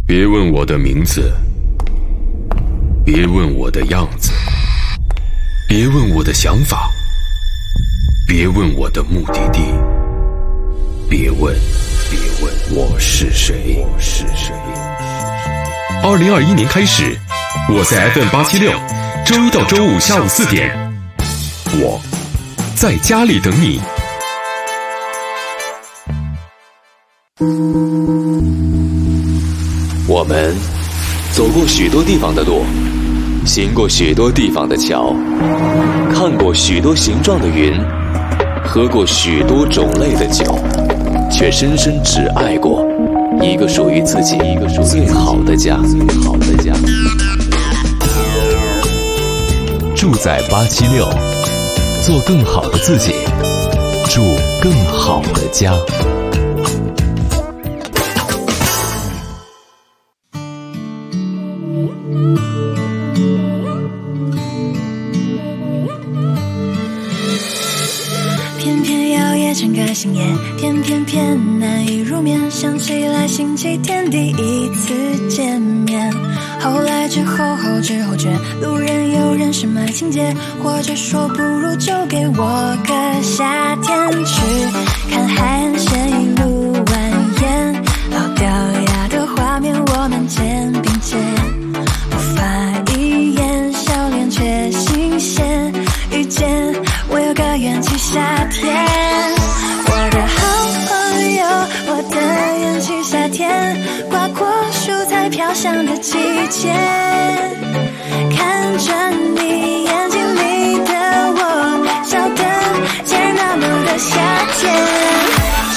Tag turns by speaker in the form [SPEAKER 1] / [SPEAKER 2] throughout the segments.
[SPEAKER 1] 别问我的名字，别问我的样子，别问我的想法，别问我的目的地，别问我是谁。2021年开始，我在 FM876，周一到周五下午4点，我在家里等你。我们走过许多地方的路，行过许多地方的桥，看过许多形状的云，喝过许多种类的酒，却深深只爱过一个属于自己最好的家。住在876，做更好的自己，住更好的家。
[SPEAKER 2] 睁开心眼，偏难以入眠，想起来星期天第一次见面，后来之后觉路人有人是卖情节，或者说不如就给我个夏天去看海岸线一路蜿蜒，老掉牙的画面我们肩并肩，无法一眼笑脸却新鲜，遇见我有个元气夏天，我的好朋友，我的元气夏天，刮过蔬菜飘香的季节，看着你眼睛里的我，笑得竟然那么的夏天。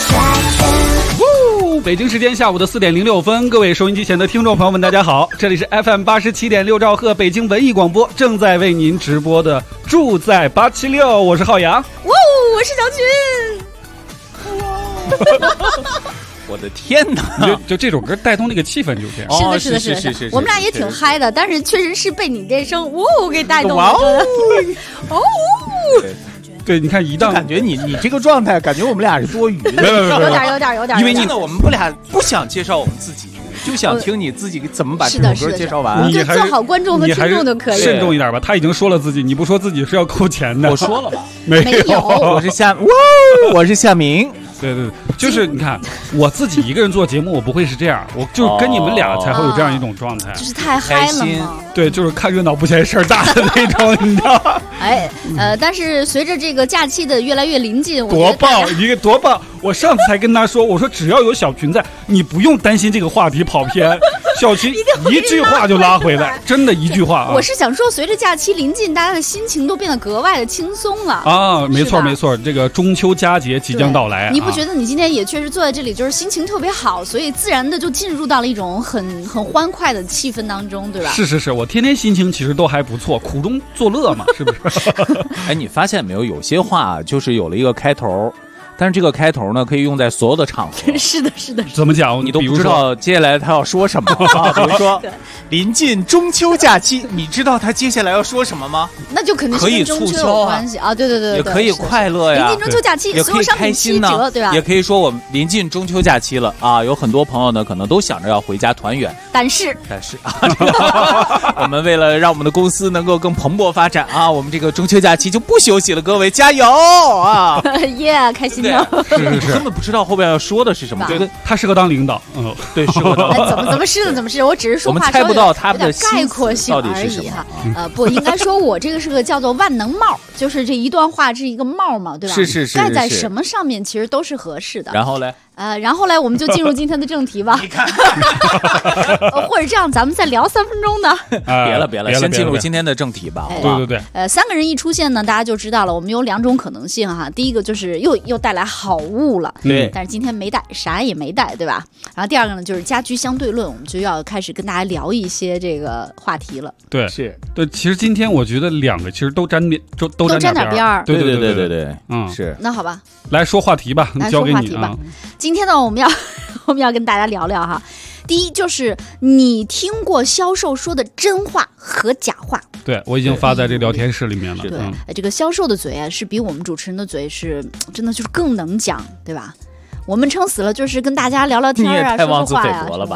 [SPEAKER 3] 北京时间下午的4点06分，各位收音机前的听众朋友们，大家好，这里是 FM87.6兆赫北京文艺广播，正在为您直播的住在876，我是浩洋，
[SPEAKER 2] 我是小群。
[SPEAKER 4] 我的天哪！
[SPEAKER 3] 就这首歌带动那个气氛就这样。
[SPEAKER 5] 是的，我们俩也挺嗨的，但是确实是被你这声给带动了。
[SPEAKER 3] 对，你看一档
[SPEAKER 4] 感觉你这个状态，感觉我们俩是多余的，
[SPEAKER 5] 有点，
[SPEAKER 4] 因为真的我们不俩不想介绍我们自己，就想听你自己怎么把这首歌介绍完。
[SPEAKER 5] 你就做好观众和听众就可以。
[SPEAKER 3] 慎重一点吧，他已经说了自己，你不说自己是要扣钱的。
[SPEAKER 4] 我说了吧？
[SPEAKER 5] 没有，
[SPEAKER 4] 我是夏明。
[SPEAKER 3] 对，就是你看，我自己一个人做节目，我不会是这样，我就是跟你们俩才会有这样一种状态，
[SPEAKER 5] 就是太嗨了嘛。
[SPEAKER 3] 对，就是看热闹不嫌事儿大的那种，你知道吗？
[SPEAKER 5] 但是随着这个假期的越来越临近，
[SPEAKER 3] 多棒，一个多棒！我上次才跟他说，我说只要有小群在，你不用担心这个话题跑偏，小群一句话就拉回来，真的一句话啊！
[SPEAKER 5] 我是想说，随着假期临近，大家的心情都变得格外的轻松了
[SPEAKER 3] 啊！没错，这个中秋佳节即将到来，
[SPEAKER 5] 你不觉得你今天也确实坐在这里，就是心情特别好，所以自然的就进入到了一种很欢快的气氛当中，对吧？
[SPEAKER 3] 是，我天天心情其实都还不错，苦中作乐嘛，是不是？
[SPEAKER 4] 你发现没有？有些话就是有了一个开头。但是这个开头呢，可以用在所有的场合。
[SPEAKER 5] 是的。
[SPEAKER 3] 怎么讲？
[SPEAKER 4] 你都不知道接下来他要说什么啊？比如说，临近中秋假期，你知道他接下来要说什么吗？
[SPEAKER 5] 那就肯定是跟中秋有关系啊！对，
[SPEAKER 4] 也可以快乐呀。
[SPEAKER 5] 临近中秋假期，所有商品7折，对吧？
[SPEAKER 4] 也可以说我们临近中秋假期了啊！有很多朋友呢，可能都想着要回家团圆，
[SPEAKER 5] 但是
[SPEAKER 4] 啊，我们为了让我们的公司能够更蓬勃发展啊，我们这个中秋假期就不休息了，各位加油啊！
[SPEAKER 5] 耶，开心。
[SPEAKER 3] 是，
[SPEAKER 4] 根本不知道后边要说的是什么。觉得
[SPEAKER 3] 他适合当领导，
[SPEAKER 4] 对，适合当。
[SPEAKER 5] 怎么是？我只是说话
[SPEAKER 4] 我们猜不到他的
[SPEAKER 5] 概括性而已哈。不应该说我这个是个叫做万能帽，就是这一段话是一个帽嘛，对吧？
[SPEAKER 4] 是。
[SPEAKER 5] 盖在什么上面其实都是合适的。
[SPEAKER 4] 然后嘞？
[SPEAKER 5] 然后来我们就进入今天的正题吧。
[SPEAKER 4] 你看，
[SPEAKER 5] 或者这样，咱们再聊3分钟呢。
[SPEAKER 4] 别了，先进入今天的正题吧。
[SPEAKER 3] 对。
[SPEAKER 5] 3个人一出现呢，大家就知道了，我们有2种可能性哈。第一个就是又带来好物了，
[SPEAKER 4] 对。
[SPEAKER 5] 但是今天没带，啥也没带，对吧？然后第2个呢，就是家居相对论，我们就要开始跟大家聊一些这个话题了。
[SPEAKER 3] 对，对。其实今天我觉得2个其实都沾点边儿。对，
[SPEAKER 4] 是。
[SPEAKER 5] 那好吧，
[SPEAKER 3] 来说话题吧，交给你啊。
[SPEAKER 5] 今天呢，我们要跟大家聊聊哈。第一就是你听过销售说的真话和假话。
[SPEAKER 3] 对，我已经发在这聊天室里面了。
[SPEAKER 5] 对，这个销售的嘴啊，是比我们主持人的嘴是真的就是更能讲，对吧？我们撑死了就是跟大家聊聊天啊，
[SPEAKER 4] 你也太妄
[SPEAKER 5] 说说话呀。
[SPEAKER 4] 自菲薄了吧？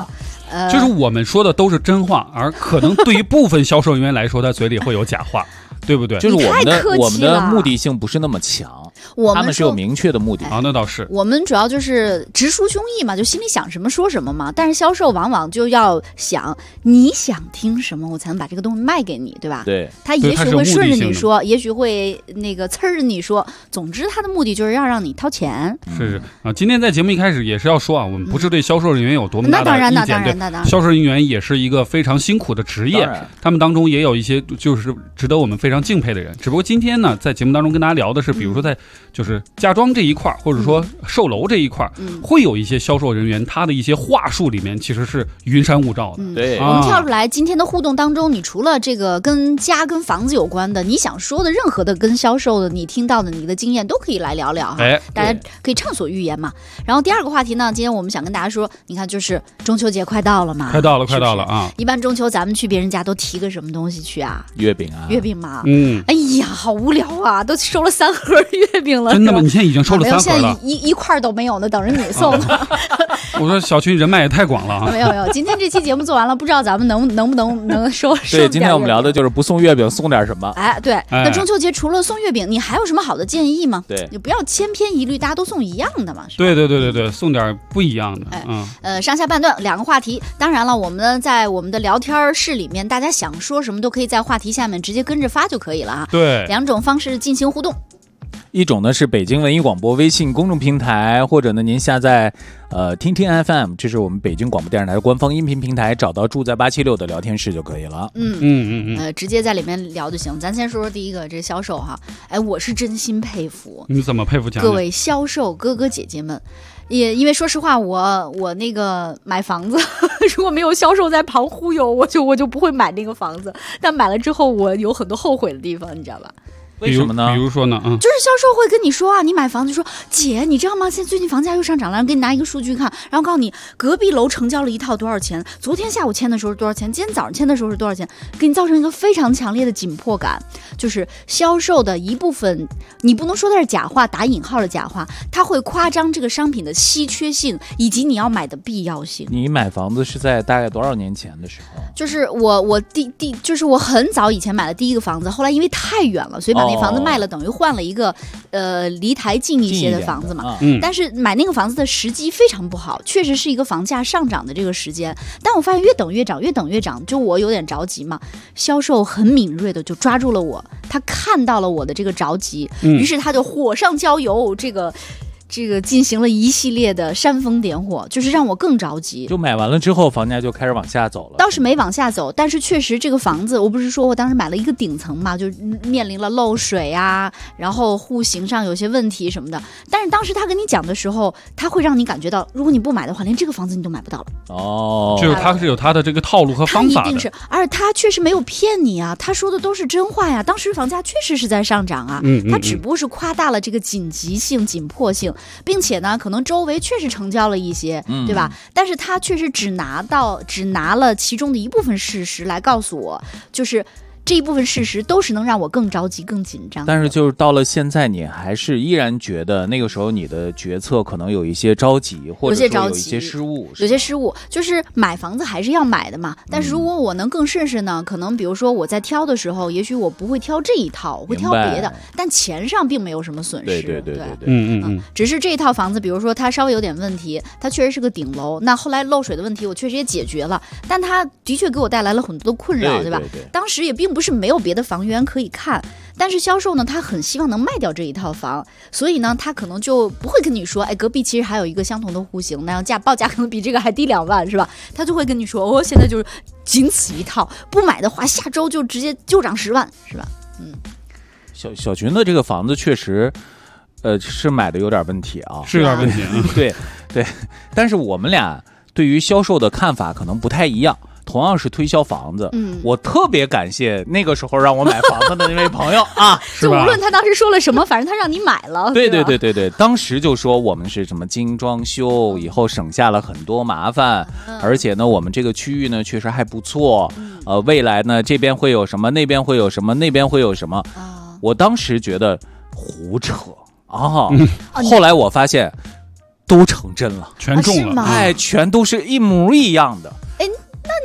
[SPEAKER 3] 就是我们说的都是真话，而可能对于部分销售人员来说，他嘴里会有假话，对不对？
[SPEAKER 4] 就是我们的目的性不是那么强，他们是有明确的目的。
[SPEAKER 3] 那倒是。
[SPEAKER 5] 我们主要就是直抒胸臆嘛，就心里想什么说什么嘛。但是销售往往就要想你想听什么，我才能把这个东西卖给你，对吧？
[SPEAKER 4] 对，
[SPEAKER 5] 他也许会顺着你说，也许会那个呲着你说。总之，他的目的就是要让你掏钱。
[SPEAKER 3] 是啊，今天在节目一开始也是要说啊，我们不是对销售人员有多么大的意见，
[SPEAKER 5] 那当然，
[SPEAKER 3] 销售人员也是一个非常辛苦的职业，他们当中也有一些就是值得我们非常敬佩的人。只不过今天呢，在节目当中跟大家聊的是，比如说在就是嫁妆这一块，或者说售楼这一块，会有一些销售人员他的一些话术里面其实是云山雾罩的。
[SPEAKER 4] 对，
[SPEAKER 5] 我们跳出来，今天的互动当中，你除了这个跟家跟房子有关的，你想说的任何的跟销售的，你听到的你的经验都可以来聊聊哈，大家可以畅所欲言嘛。然后第二个话题呢，今天我们想跟大家说，你看就是中秋节快到了嘛，
[SPEAKER 3] 快到了啊！
[SPEAKER 5] 一般中秋咱们去别人家都提个什么东西去啊？
[SPEAKER 4] 月饼啊，
[SPEAKER 5] 月饼嘛。哎呀，好无聊啊，都收了3盒月饼了。
[SPEAKER 3] 真的吗？你现在已经收了3盒了？
[SPEAKER 5] 现在一块都没有呢，等着你送呢。
[SPEAKER 3] 我说小区人脉也太广了啊！
[SPEAKER 5] 没有，今天这期节目做完了，不知道咱们能不能收。
[SPEAKER 4] 对，今天我们聊的就是不送月饼，送点什么？
[SPEAKER 5] 哎，对。那中秋节除了送月饼，你还有什么好的建议吗？
[SPEAKER 4] 对，
[SPEAKER 5] 你不要千篇一律，大家都送一样的嘛。是吧？
[SPEAKER 3] 对，送点不一样的。
[SPEAKER 5] 上下半段2个话题。当然了，我们呢在我们的聊天室里面，大家想说什么都可以在话题下面直接跟着发就可以了啊。
[SPEAKER 3] 对
[SPEAKER 5] ，2种方式进行互动。
[SPEAKER 4] 一种呢是北京文艺广播微信公众平台，或者呢您下载听听 FM， 这是我们北京广播电视台的官方音频平台，找到住在876的聊天室就可以了。
[SPEAKER 5] 直接在里面聊就行。咱先说说第一个，这销售哈，哎，我是真心佩服。
[SPEAKER 3] 你怎么佩服？
[SPEAKER 5] 各位销售哥哥姐姐们，也因为说实话，我那个买房子，如果没有销售在旁忽悠，我就不会买那个房子。但买了之后，我有很多后悔的地方，你知道吧？
[SPEAKER 4] 为什么呢？
[SPEAKER 3] 比如说呢？
[SPEAKER 5] 就是销售会跟你说啊，你买房子说姐，你知道吗？现在最近房价又上涨了，给你拿一个数据看，然后告诉你隔壁楼成交了一套多少钱，昨天下午签的时候是多少钱，今天早上签的时候是多少钱，给你造成一个非常强烈的紧迫感。就是销售的一部分，你不能说它是假话，打引号的假话，它会夸张这个商品的稀缺性以及你要买的必要性。
[SPEAKER 4] 你买房子是在大概多少年前的时候？
[SPEAKER 5] 就是我就是我很早以前买的第一个房子，后来因为太远了，所以把那房子卖了，等于换了一个离台近一些的房子嘛。但是买那个房子的时机非常不好，确实是一个房价上涨的这个时间。但我发现越等越涨，就我有点着急嘛。销售很敏锐的就抓住了我，他看到了我的这个着急，于是他就火上浇油，这个进行了一系列的煽风点火，就是让我更着急。
[SPEAKER 4] 就买完了之后，房价就开始往下走了。
[SPEAKER 5] 倒是没往下走，但是确实这个房子，我不是说我当时买了一个顶层嘛，就面临了漏水啊，然后户型上有些问题什么的。但是当时他跟你讲的时候，他会让你感觉到，如果你不买的话，连这个房子你都买不到了。
[SPEAKER 4] 哦，
[SPEAKER 3] 就是他是有他的这个套路和方法的。
[SPEAKER 5] 他一定是，而他确实没有骗你啊，他说的都是真话呀。当时房价确实是在上涨啊，他只不过是夸大了这个紧急性、紧迫性。并且呢，可能周围确实成交了一些，对吧？但是他确实只拿了其中的一部分事实来告诉我，就是这一部分事实都是能让我更着急、更紧张。
[SPEAKER 4] 但是就是到了现在，你还是依然觉得那个时候你的决策可能有一些着急，或者说有一些失误。
[SPEAKER 5] 有些失误，就是买房子还是要买的嘛。但是如果我能更试试呢，可能比如说我在挑的时候，也许我不会挑这一套，我会挑别的，但钱上并没有什么损失。
[SPEAKER 4] 对，
[SPEAKER 5] 只是这一套房子，比如说它稍微有点问题，它确实是个顶楼，那后来漏水的问题我确实也解决了，但它的确给我带来了很多的困扰，对吧？当时也并不是没有别的房源可以看，但是销售呢，他很希望能卖掉这一套房，所以呢，他可能就不会跟你说，哎，隔壁其实还有一个相同的户型，那样报价可能比这个还低2万，是吧？他就会跟你说，现在就是仅此一套，不买的话，下周就直接就涨10万，是吧？
[SPEAKER 4] 小群的这个房子确实，是买的有点问题啊，
[SPEAKER 3] 是有点问题，
[SPEAKER 4] 对，但是我们俩对于销售的看法可能不太一样。同样是推销房子，我特别感谢那个时候让我买房子的那位朋友啊，
[SPEAKER 5] 就无论他当时说了什么，反正他让你买了。
[SPEAKER 4] 对，当时就说我们是什么精装修，以后省下了很多麻烦，而且呢，我们这个区域呢确实还不错，未来呢这边会有什么，那边会有什么，那边会有什么，我当时觉得胡扯啊，后来我发现都成真了，
[SPEAKER 3] 全中了，
[SPEAKER 4] 全都是一模一样的。
[SPEAKER 5] 哎，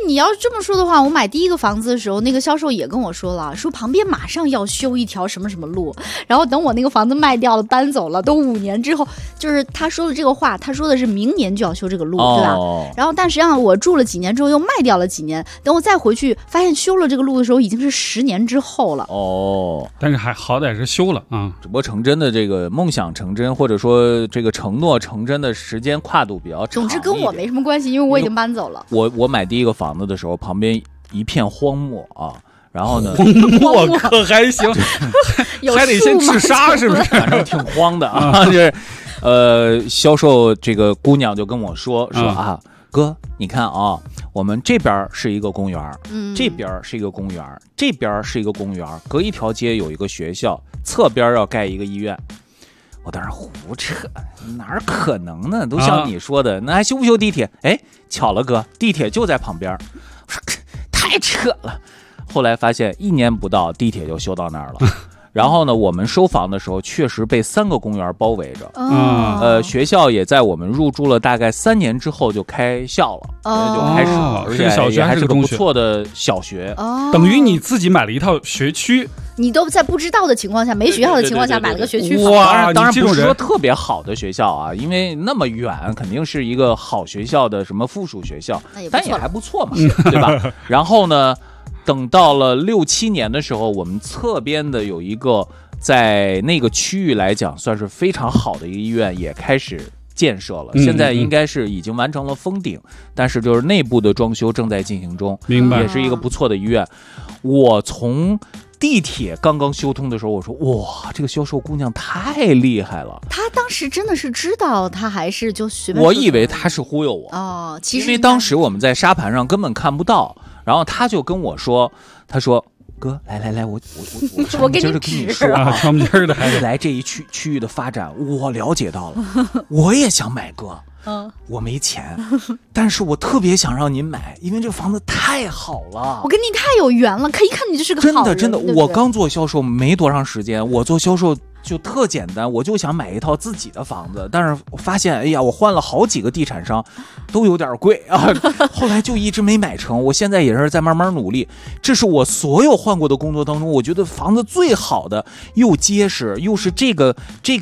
[SPEAKER 5] 你要这么说的话，我买第一个房子的时候，那个销售也跟我说了，说旁边马上要修一条什么什么路，然后等我那个房子卖掉了搬走了，都5年之后，就是他说的这个话，他说的是明年就要修这个路，对吧？然后但实际上我住了几年之后又卖掉了几年，等我再回去发现修了这个路的时候已经是10年之后了。
[SPEAKER 3] 但是还好歹是修了啊。
[SPEAKER 4] 只不过成真的这个梦想成真，或者说这个承诺成真的时间跨度比较长。
[SPEAKER 5] 总之跟我没什么关系，因为我已经搬走了。
[SPEAKER 4] 我买第一个房子的时候，旁边一片荒漠啊，然后呢，
[SPEAKER 3] 荒漠可还行，还得先治沙，是不是？
[SPEAKER 4] 反正挺荒的啊。就是销售这个姑娘就跟我说啊，哥，你看啊，我们这边是一个公园，这边是一个公园，这边是一个公园，隔一条街有一个学校，侧边要盖一个医院。我当时胡扯，哪可能呢？都像你说的，那还修不修地铁？哎，巧了哥，地铁就在旁边。我说太扯了。后来发现1年不到，地铁就修到那儿了。然后呢，我们收房的时候确实被3个公园包围着。学校也在我们入住了大概3年之后就开校了，就开始了，而且也还是个不错的小学。
[SPEAKER 3] 等于你自己买了一套学区。
[SPEAKER 5] 你都在不知道的情况下，没学校的情况下买了个学区房。
[SPEAKER 3] 哇，
[SPEAKER 4] 当然不是说特别好的学校啊，因为那么远，肯定是一个好学校的什么附属学校，但也还不错嘛，对吧？然后呢，等到了6、7年的时候，我们侧边的有一个在那个区域来讲算是非常好的一个医院也开始建设了，现在应该是已经完成了封顶，但是就是内部的装修正在进行中，
[SPEAKER 3] 明白？
[SPEAKER 4] 也是一个不错的医院。我从地铁刚刚修通的时候，我说哇，这个销售姑娘太厉害了。
[SPEAKER 5] 她当时真的是知道，她还是就随便？
[SPEAKER 4] 我以为她是忽悠我
[SPEAKER 5] 哦，其实
[SPEAKER 4] 因为当时我们在沙盘上根本看不到，然后她就跟我说，她说哥，来，我
[SPEAKER 5] 给你
[SPEAKER 4] 说啊，
[SPEAKER 3] 窗边的
[SPEAKER 4] 未来这一区域的发展，我了解到了，我也想买哥。我没钱，但是我特别想让您买，因为这个房子太好了。
[SPEAKER 5] 我跟你太有缘了，可一看你就是个好人。
[SPEAKER 4] 真的，我刚做销售没多长时间，我做销售就特简单，我就想买一套自己的房子，但是我发现，哎呀，我换了好几个地产商，都有点贵啊，后来就一直没买成。我现在也是在慢慢努力，这是我所有换过的工作当中，我觉得房子最好的，又结实，又是这个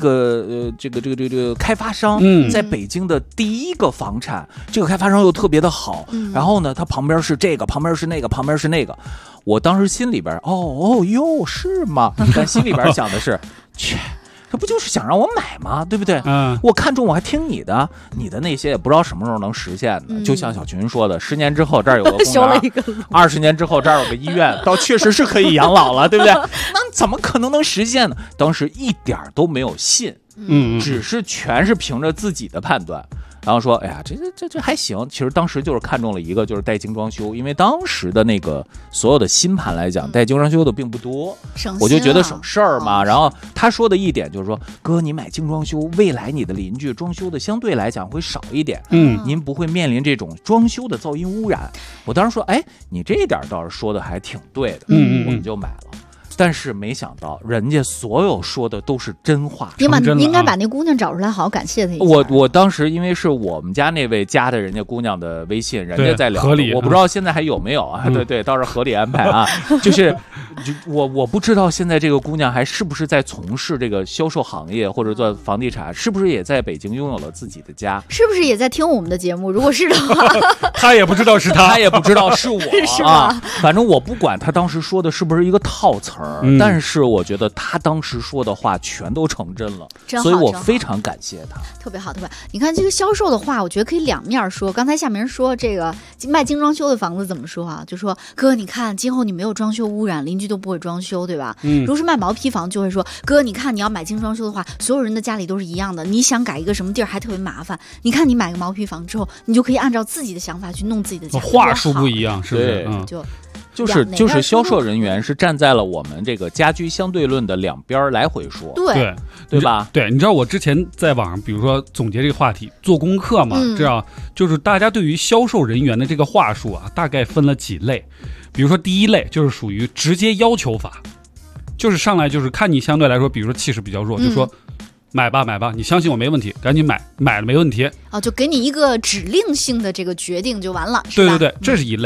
[SPEAKER 4] 开发商在北京的第一个房产，这个开发商又特别的好，然后呢，它旁边是这个，旁边是那个，旁边是那个。我当时心里边哟是吗？但心里边想的是，切，这不就是想让我买吗？对不对？我看中我还听你的那些也不知道什么时候能实现的。就像小群说的，10年之后这儿有个公园，20年之后这儿有个医院，倒确实是可以养老了，对不对？那怎么可能实现呢？当时一点都没有信，只是全是凭着自己的判断。然后说，哎呀，这还行。其实当时就是看中了一个，就是带精装修，因为当时的那个所有的新盘来讲，带精装修的并不多，我就觉得省事儿嘛。然后他说的一点就是说，哥，你买精装修，未来你的邻居装修的相对来讲会少一点，您不会面临这种装修的噪音污染。我当时说，哎，你这一点倒是说的还挺对的，我们就买了。但是没想到，人家所有说的都是真话。
[SPEAKER 5] 你应该把那姑娘找出来，好好感谢她一下。
[SPEAKER 4] 我当时因为是我们家那位加的人家姑娘的微信，人家在聊，我不知道现在还有没有啊？对，倒是合理安排啊。就是我不知道现在这个姑娘还是不是在从事这个销售行业，或者做房地产，是不是也在北京拥有了自己的家？
[SPEAKER 5] 是不是也在听我们的节目？如果是的话，
[SPEAKER 3] 他也不知道是他，
[SPEAKER 4] 他也不知道是我
[SPEAKER 5] 是
[SPEAKER 4] 啊。反正我不管他当时说的是不是一个套词儿。但是我觉得他当时说的话全都成真了，所以我非常感谢他。
[SPEAKER 5] 特别好，特别好。你看这个销售的话，我觉得可以两面说。刚才夏明说这个卖精装修的房子怎么说啊？就说哥，你看今后你没有装修污染，邻居都不会装修，对吧？如果是卖毛坯房，就会说哥，你看你要买精装修的话，所有人的家里都是一样的，你想改一个什么地儿还特别麻烦。你看你买个毛坯房之后，你就可以按照自己的想法去弄自己的家，
[SPEAKER 3] 话术不一样，是不是？
[SPEAKER 4] 就是销售人员是站在了我们这个家居相对论的两边来回说，
[SPEAKER 5] 对
[SPEAKER 4] 吧？
[SPEAKER 3] 对，你知道我之前在网上，比如说总结这个话题，做功课嘛，知道就是大家对于销售人员的这个话术啊，大概分了几类。比如说第一类就是属于直接要求法，就是上来就是看你相对来说，比如说气势比较弱，就说买吧，你相信我没问题，赶紧买了没问题
[SPEAKER 5] 就给你一个指令性的这个决定就完了，是吧？
[SPEAKER 3] 对，这是一类。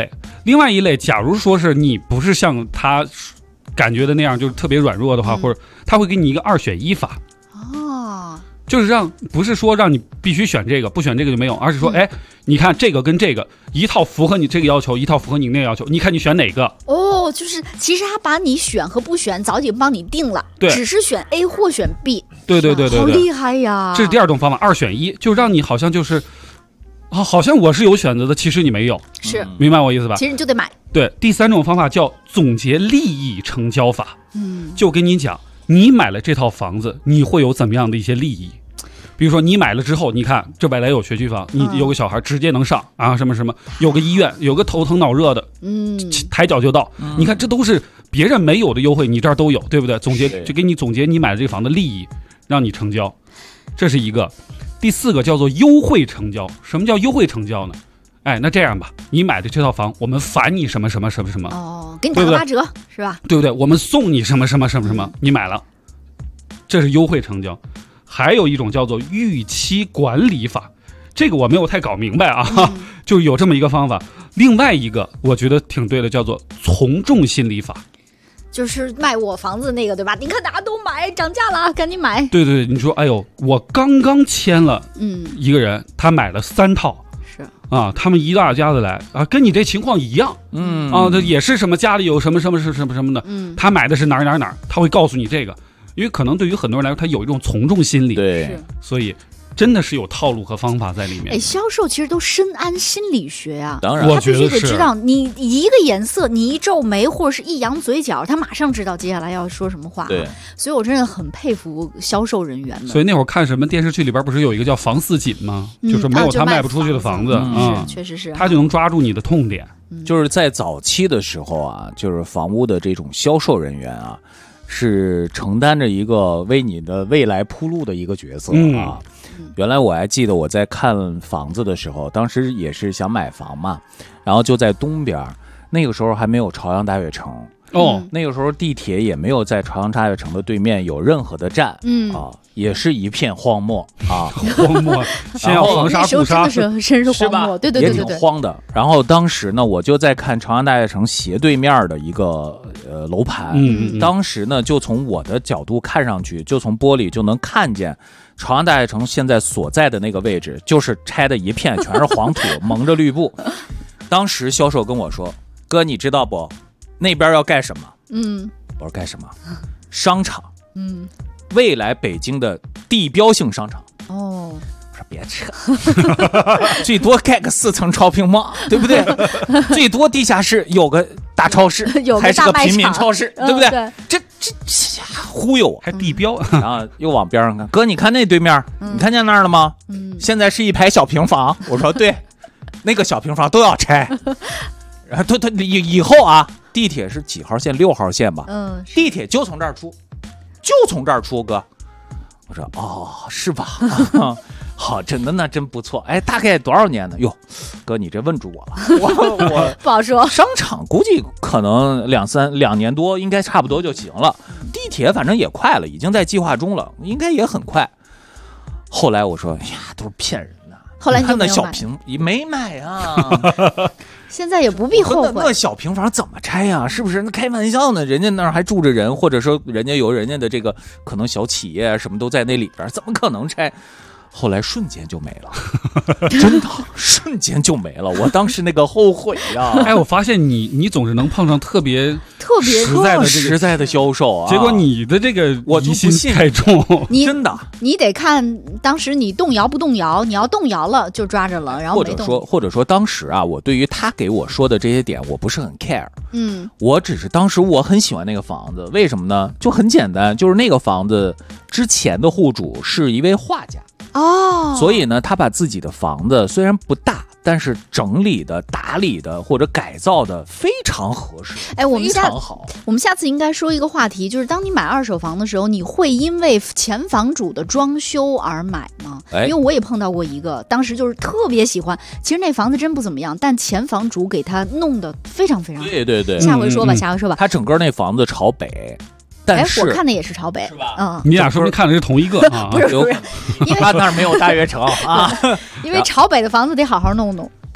[SPEAKER 3] 另外一类，假如说是你不是像他感觉的那样，就是特别软弱的话，或者他会给你一个2选1法。
[SPEAKER 5] 哦，
[SPEAKER 3] 就是不是说让你必须选这个，不选这个就没有，而是说，哎，你看这个跟这个一套符合你这个要求，一套符合你那个要求，你看你选哪个？
[SPEAKER 5] 哦，就是其实他把你选和不选早已经帮你定了，
[SPEAKER 3] 对，
[SPEAKER 5] 只是选 A 或选 B。
[SPEAKER 3] 对，
[SPEAKER 5] 好厉害呀！
[SPEAKER 3] 这是第2种方法，2选1，就让你好像就是。好像我是有选择的，其实你没有，
[SPEAKER 5] 是
[SPEAKER 3] 明白我意思吧？
[SPEAKER 5] 其实你就得买。
[SPEAKER 3] 对，第3种方法叫总结利益成交法，就跟你讲，你买了这套房子，你会有怎么样的一些利益？比如说你买了之后，你看这未来有学区房，你有个小孩直接能上啊，什么什么，有个医院，有个头疼脑热的，抬脚就到，你看这都是别人没有的优惠，你这儿都有，对不对？总结就给你总结你买的这个房的利益，让你成交，这是一个。第4个叫做优惠成交。什么叫优惠成交呢？哎，那这样吧，你买的这套房，我们返你什么什么什么什么，
[SPEAKER 5] 哦，给你打个8折，是吧？
[SPEAKER 3] 对不对？我们送你什么什么什么什么，你买了，这是优惠成交。还有一种叫做预期管理法，这个我没有太搞明白啊，就有这么一个方法。另外一个我觉得挺对的，叫做从众心理法。
[SPEAKER 5] 就是卖我房子那个，对吧？你看大家都买，涨价了，赶紧买。
[SPEAKER 3] 对，你说，哎呦，我刚刚签了，一个人他买了3套，
[SPEAKER 5] 是
[SPEAKER 3] 啊，他们一大家子来啊，跟你这情况一样，他也是什么家里有什么什么的，他买的是哪儿，他会告诉你这个，因为可能对于很多人来说，他有一种从众心理，
[SPEAKER 4] 对，
[SPEAKER 3] 所以。真的是有套路和方法在里面。
[SPEAKER 5] 哎，销售其实都深谙心理学啊，
[SPEAKER 4] 当然，
[SPEAKER 3] 我觉得
[SPEAKER 5] 他必须得知道，你一个颜色，你一皱眉或者是一扬嘴角，他马上知道接下来要说什么话。
[SPEAKER 4] 对，
[SPEAKER 5] 所以我真的很佩服销售人员的。
[SPEAKER 3] 所以那会儿看什么电视剧里边不是有一个叫房似锦吗？就是没有他卖不出去的房子，
[SPEAKER 5] 确实是，
[SPEAKER 3] 他就能抓住你的痛点。
[SPEAKER 4] 就是在早期的时候啊，就是房屋的这种销售人员啊，是承担着一个为你的未来铺路的一个角色啊。原来我还记得我在看房子的时候，当时也是想买房嘛，然后就在东边，那个时候还没有朝阳大悦城那个时候地铁也没有在朝阳大悦城的对面有任何的站，也是一片荒漠啊，
[SPEAKER 3] 荒漠，先要黄沙固沙，
[SPEAKER 5] 真是荒漠，对，
[SPEAKER 4] 也挺荒的。然后当时呢，我就在看朝阳大悦城斜对面的一个楼盘，当时呢，就从我的角度看上去，就从玻璃就能看见朝阳大悦城现在所在的那个位置，就是拆的一片全是黄土，蒙着绿布。当时销售跟我说：“哥，你知道不？那边要盖什么？”我说盖什么？商场。未来北京的地标性商场。我说别扯，最多盖个4层超平房，对不对？最多地下室有个大超市，还是个平民超市，对不对？这忽悠我，
[SPEAKER 3] 还地标。
[SPEAKER 4] 然后又往边上看，哥，你看那对面，你看见那儿了吗？现在是一排小平房。我说对，那个小平房都要拆。然后他以后啊，地铁是几号线？6号线吧。地铁就从这儿出。就从这儿出，哥。我说哦，是吧？好，真的那真不错。哎，大概多少年呢？哟，哥，你这问住我了。我
[SPEAKER 5] 不好说。
[SPEAKER 4] 商场估计可能2年多，应该差不多就行了。地铁反正也快了，已经在计划中了，应该也很快。后来我说，哎呀，都是骗人的。
[SPEAKER 5] 后来你就
[SPEAKER 4] 没有买，看那小平没买啊。
[SPEAKER 5] 现在也不必后悔。
[SPEAKER 4] 那小平房怎么拆呀？是不是？那开玩笑呢？人家那儿还住着人，或者说人家有人家的这个可能小企业什么都在那里边，怎么可能拆？后来瞬间就没了，真的瞬间就没了。我当时那个后悔呀！
[SPEAKER 3] 哎，我发现你总是能碰上特别
[SPEAKER 4] 实在的销售啊，
[SPEAKER 3] 结果你的这个
[SPEAKER 4] 我就不信
[SPEAKER 3] 太重，
[SPEAKER 4] 真的。
[SPEAKER 5] 你得看当时你动摇不动摇，你要动摇了就抓着了，然后没动。
[SPEAKER 4] 或者说当时啊，我对于他给我说的这些点，我不是很 care。我只是当时我很喜欢那个房子，为什么呢？就很简单，就是那个房子之前的户主是一位画家。所以呢，他把自己的房子虽然不大，但是整理的、打理的或者改造的非常合适。
[SPEAKER 5] 哎，我们
[SPEAKER 4] 非常好。
[SPEAKER 5] 我们下次应该说一个话题，就是当你买2手房的时候，你会因为前房主的装修而买吗？因为我也碰到过一个，当时就是特别喜欢，其实那房子真不怎么样，但前房主给他弄得非常非常好。
[SPEAKER 4] 对，
[SPEAKER 5] 下回说吧，下回说吧。
[SPEAKER 4] 他整个那房子朝北。但是
[SPEAKER 5] 我看的也是朝北，
[SPEAKER 4] 是吧？
[SPEAKER 3] 你俩说不定看的是同一个啊？
[SPEAKER 5] 不是，因为
[SPEAKER 4] 他那儿没有大悦城啊。
[SPEAKER 5] 因为朝北的房子得好好弄弄。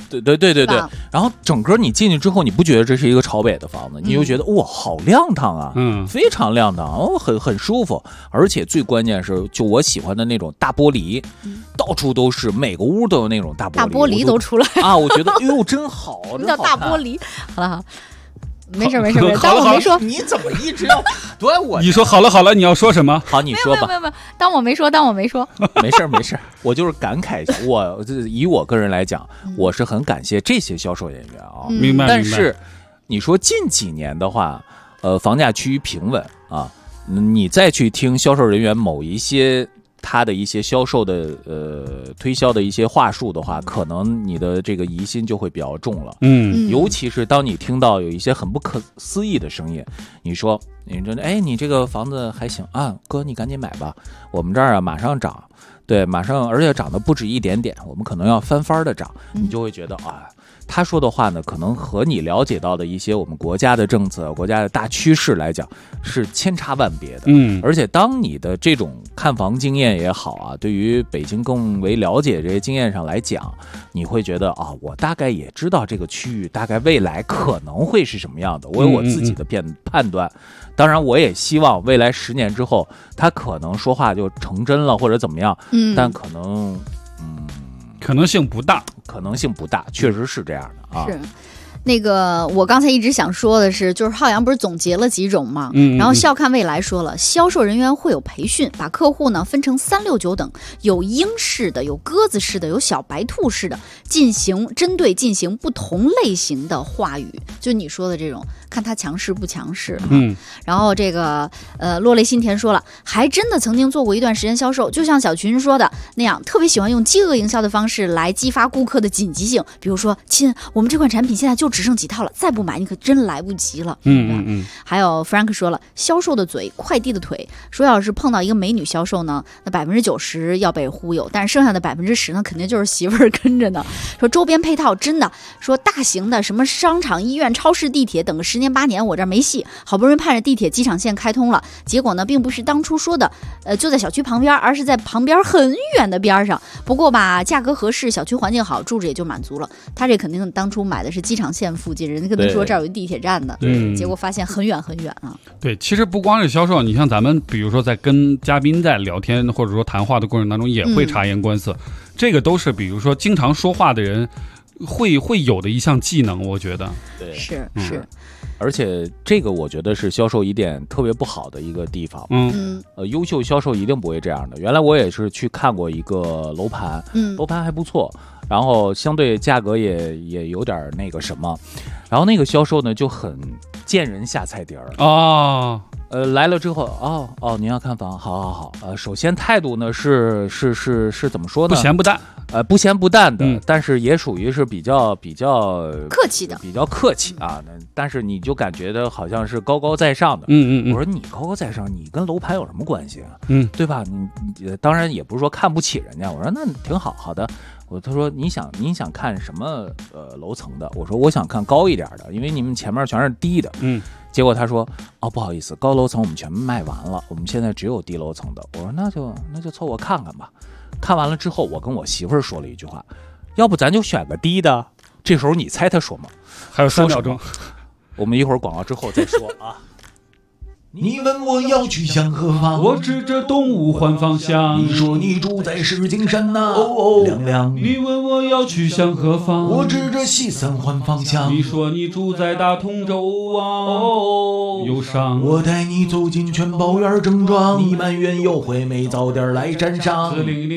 [SPEAKER 4] 对。然后整个你进去之后，你不觉得这是一个朝北的房子，你就觉得哇，好亮堂啊，非常亮堂，很舒服。而且最关键是，就我喜欢的那种大玻璃，到处都是，每个屋都有那种大玻璃，
[SPEAKER 5] 大玻璃都出来
[SPEAKER 4] 啊！我觉得，哎呦，真好，
[SPEAKER 5] 什么叫大玻璃？好了。没事，当我没说。
[SPEAKER 4] 你怎么一直要打断我？
[SPEAKER 3] 你说好了，你要说什么？
[SPEAKER 4] 好，你说吧。
[SPEAKER 5] 没有，当我没说。
[SPEAKER 4] 没事，我就是感慨一下。以我个人来讲，我是很感谢这些销售人员啊。
[SPEAKER 3] 明白。
[SPEAKER 4] 但是你说近几年的话，房价趋于平稳啊，你再去听销售人员某一些他的一些销售的推销的一些话术的话，可能你的这个疑心就会比较重了。尤其是当你听到有一些很不可思议的声音，你说哎，你这个房子还行啊，哥你赶紧买吧，我们这儿啊马上涨，对，马上而且涨得不止一点点，我们可能要翻番的涨，你就会觉得啊。他说的话呢，可能和你了解到的一些我们国家的政策、国家的大趋势来讲，是千差万别的。而且当你的这种看房经验也好啊，对于北京更为了解这些经验上来讲，你会觉得啊，我大概也知道这个区域大概未来可能会是什么样的，我有我自己的判断。当然，我也希望未来10年之后，他可能说话就成真了或者怎么样，但可能
[SPEAKER 3] 可能性不大，
[SPEAKER 4] 确实是这样的啊。
[SPEAKER 5] 是，那个我刚才一直想说的是，就是浩洋不是总结了几种吗？然后笑看未来说了，销售人员会有培训，把客户呢分成3、6、9等，有鹰式的，有鸽子式的，有小白兔式的，针对进行不同类型的话语，就你说的这种，看他强势不强势。然后这个落泪心田说了，还真的曾经做过一段时间销售，就像小群说的那样，特别喜欢用饥饿营销的方式来激发顾客的紧急性，比如说，亲，我们这款产品现在就只剩几套了，再不买你可真来不及了。还有 Frank 说了，销售的嘴，快递的腿，说要是碰到一个美女销售呢，那90%要被忽悠，但是剩下的10%呢，肯定就是媳妇儿跟着呢。说周边配套真的，说大型的什么商场、医院、超市、地铁，等个10年8年，我这儿没戏。好不容易盼着地铁机场线开通了，结果呢，并不是当初说的，就在小区旁边，而是在旁边很远的边上。不过吧，价格合适，小区环境好，住着也就满足了。他这肯定当初买的是机场线附近，人家跟他说这儿有地铁站的，结果发现很远很远啊。
[SPEAKER 3] 对，其实不光是销售，你像咱们比如说在跟嘉宾在聊天或者说谈话的过程当中，也会察言观色，这个都是比如说经常说话的人会有的一项技能，我觉得。
[SPEAKER 4] 对，
[SPEAKER 5] 是。
[SPEAKER 4] 而且这个我觉得是销售一点特别不好的一个地方。优秀销售一定不会这样的。原来我也是去看过一个楼盘，楼盘还不错，然后相对价格也有点那个什么，然后那个销售呢就很见人下菜碟儿
[SPEAKER 3] 啊。
[SPEAKER 4] 来了之后，您要看房，好，首先态度呢是怎么说呢？
[SPEAKER 3] 不咸不淡，
[SPEAKER 4] 不咸不淡的，但是也属于是比较
[SPEAKER 5] 客气的，
[SPEAKER 4] 比较客气啊。但是你就感觉的好像是高高在上的。我说你高高在上，你跟楼盘有什么关系啊？对吧？你当然也不是说看不起人家。我说那挺好的。他说您想看什么楼层的？我说我想看高一点的，因为你们前面全是低的。结果他说不好意思，高楼层我们全卖完了，我们现在只有低楼层的。我说那就凑合看看吧。看完了之后，我跟我媳妇儿说了一句话，要不咱就选个低的。这时候你猜他说吗？
[SPEAKER 3] 还有3秒钟，
[SPEAKER 4] 我们一会儿广告之后再说啊。
[SPEAKER 6] 你问我要去向何方，
[SPEAKER 3] 我指着东吴环方向。
[SPEAKER 6] 你说你住在石景山呐，亮亮。
[SPEAKER 3] 你问我要去向何方，
[SPEAKER 6] 我指着西3环方向。
[SPEAKER 3] 你说你住在大同州啊，忧伤。
[SPEAKER 6] 我带你走进全宝园正庄，你埋怨优惠没早点来沾上。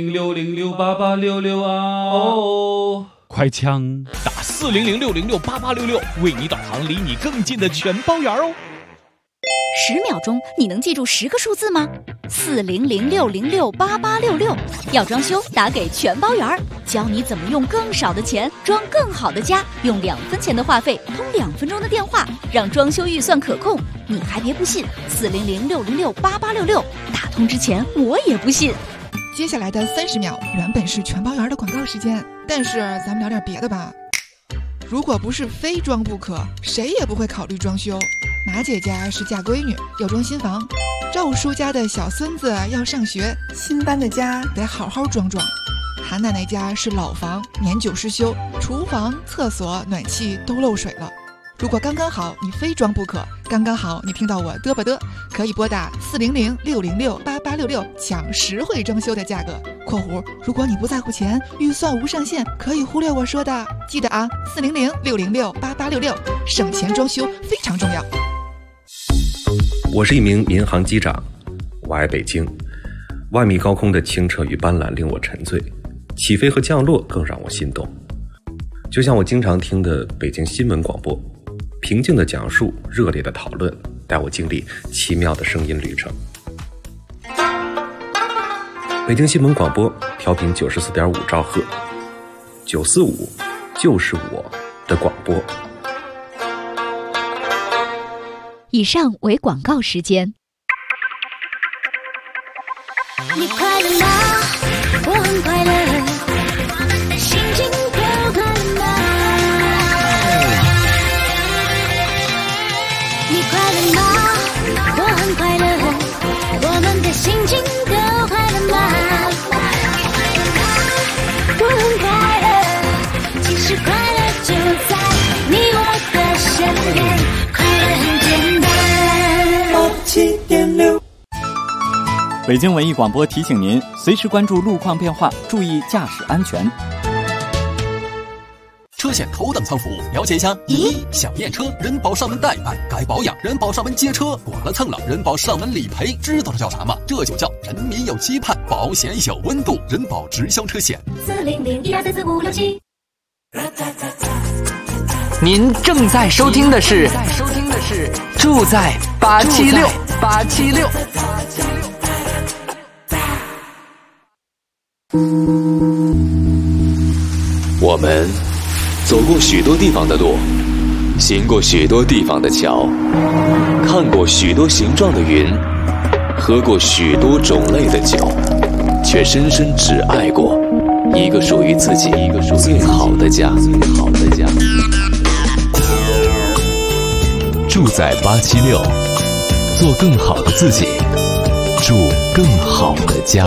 [SPEAKER 3] 40060688866啊，快枪
[SPEAKER 1] 打40060688866，为你导航离你更近的全包园哦。
[SPEAKER 7] 10秒钟，你能记住10个数字吗？40060688866，要装修打给全包园，教你怎么用更少的钱装更好的家，用2分钱的话费通2分钟的电话，让装修预算可控。你还别不信，40060688866，打通之前我也不信。
[SPEAKER 8] 接下来的30秒原本是全包园的广告时间，但是咱们聊点别的吧。如果不是非装不可，谁也不会考虑装修。马姐家是嫁闺女，要装新房；赵叔家的小孙子要上学，新搬的家得好好装装。 韩奶奶家是老房，年久失修，厨房、厕所、暖气都漏水了。如果刚刚好你非装不可，刚刚好你听到我嘚吧嘚，可以拨打400-606-8866抢实惠装修的价格（括弧如果你不在乎钱，预算无上限，可以忽略我说的）。记得啊，400-606-8866，省钱装修非常重要。
[SPEAKER 9] 我是一名民航机长，我爱北京。万米高空的清澈与斑斓令我沉醉，起飞和降落更让我心动。就像我经常听的北京新闻广播，平静的讲述，热烈的讨论，带我经历奇妙的声音旅程。北京新闻广播调频94.5兆赫，945就是我的广播。
[SPEAKER 7] 以上为广告时间。
[SPEAKER 2] 你快乐吗？我很快乐，心情都快乐吗？你快乐吗？我很快乐，我们的心情都快乐吗？我很快乐，其实快乐就在你我的身边，快乐很简单。87.6
[SPEAKER 10] 北京文艺广播提醒您，随时关注路况变化，注意驾驶安全。
[SPEAKER 11] 车险头等舱服务，了解一下。1. 想验车，人保上门代办；该保养，人保上门接车；剐了蹭了，人保上门理赔。知道这叫啥吗？这就叫人民有期盼，保险有温度。人保直销车险。400-1234567。
[SPEAKER 12] 您正在收听的是住在876。
[SPEAKER 1] 我们走过许多地方的路，行过许多地方的桥，看过许多形状的云，喝过许多种类的酒，却深深只爱过一个属于自己最好的家。住在876，做更好的自己，住更好的家。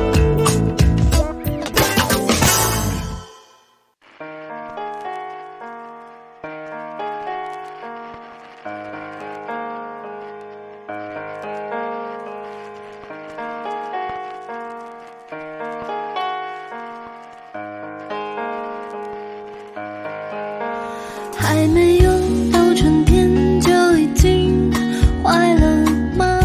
[SPEAKER 2] 还没有到春天就已经坏了吗？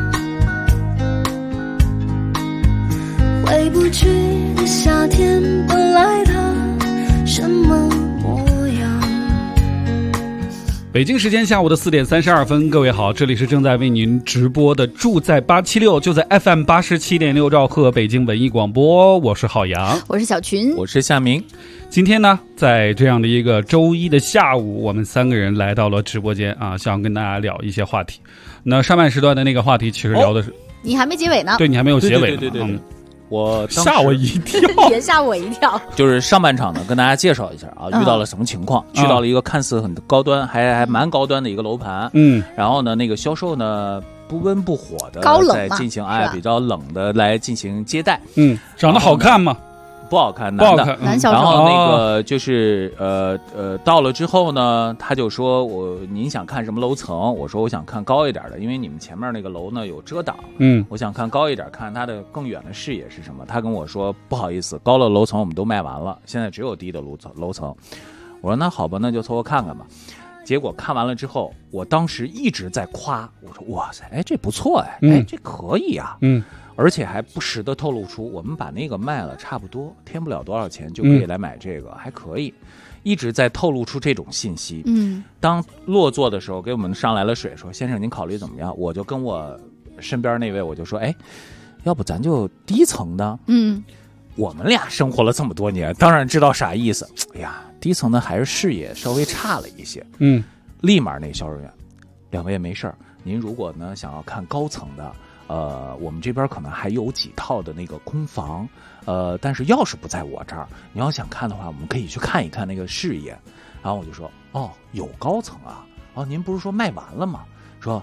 [SPEAKER 2] 回不去的夏天，本来它什么模样？
[SPEAKER 3] 北京时间下午的4点32分，各位好，这里是正在为您直播的住在876，就在 FM 87.6兆赫北京文艺广播，我是郝阳，
[SPEAKER 5] 我是小群，
[SPEAKER 4] 我是夏明。
[SPEAKER 3] 今天呢，在这样的一个周一的下午，我们3个人来到了直播间啊，想跟大家聊一些话题。那上半时段的那个话题其实聊的是，
[SPEAKER 5] 你还没结尾呢，
[SPEAKER 3] 对，你还没有结尾呢，
[SPEAKER 4] 对，我
[SPEAKER 3] 吓我一跳，
[SPEAKER 5] 别吓我一跳。
[SPEAKER 4] 就是上半场呢，跟大家介绍一下啊，遇到了什么情况？去到了一个看似很高端，还蛮高端的一个楼盘，然后呢，那个销售呢不温不火的，
[SPEAKER 5] 高冷
[SPEAKER 4] 在进行比较冷的来进行接待，
[SPEAKER 3] 长得好看吗？
[SPEAKER 4] 不好看，
[SPEAKER 3] 不好看，
[SPEAKER 5] 男销售。
[SPEAKER 4] 然后那个就是到了之后呢，他就说您想看什么楼层？我说我想看高一点的，因为你们前面那个楼呢有遮挡，我想看高一点，看它的更远的视野是什么。他跟我说不好意思，高的楼层我们都卖完了，现在只有低的楼层。我说那好吧，那就凑合看看吧。结果看完了之后，我当时一直在夸，我说哇塞，哎这不错哎，这可以啊，而且还不时的透露出我们把那个卖了差不多，添不了多少钱就可以来买这个，还可以，一直在透露出这种信息。当落座的时候给我们上来了水，说先生您考虑怎么样？我就跟我身边那位我就说，哎，要不咱就低层的？我们俩生活了这么多年，当然知道啥意思。哎呀，低层的还是视野稍微差了一些。立马那销售员，两位没事儿，您如果呢想要看高层的。我们这边可能还有几套的那个空房，但是钥匙不在我这儿。你要想看的话，我们可以去看一看那个视野。然后我就说，哦，有高层啊，哦，您不是说卖完了吗？说，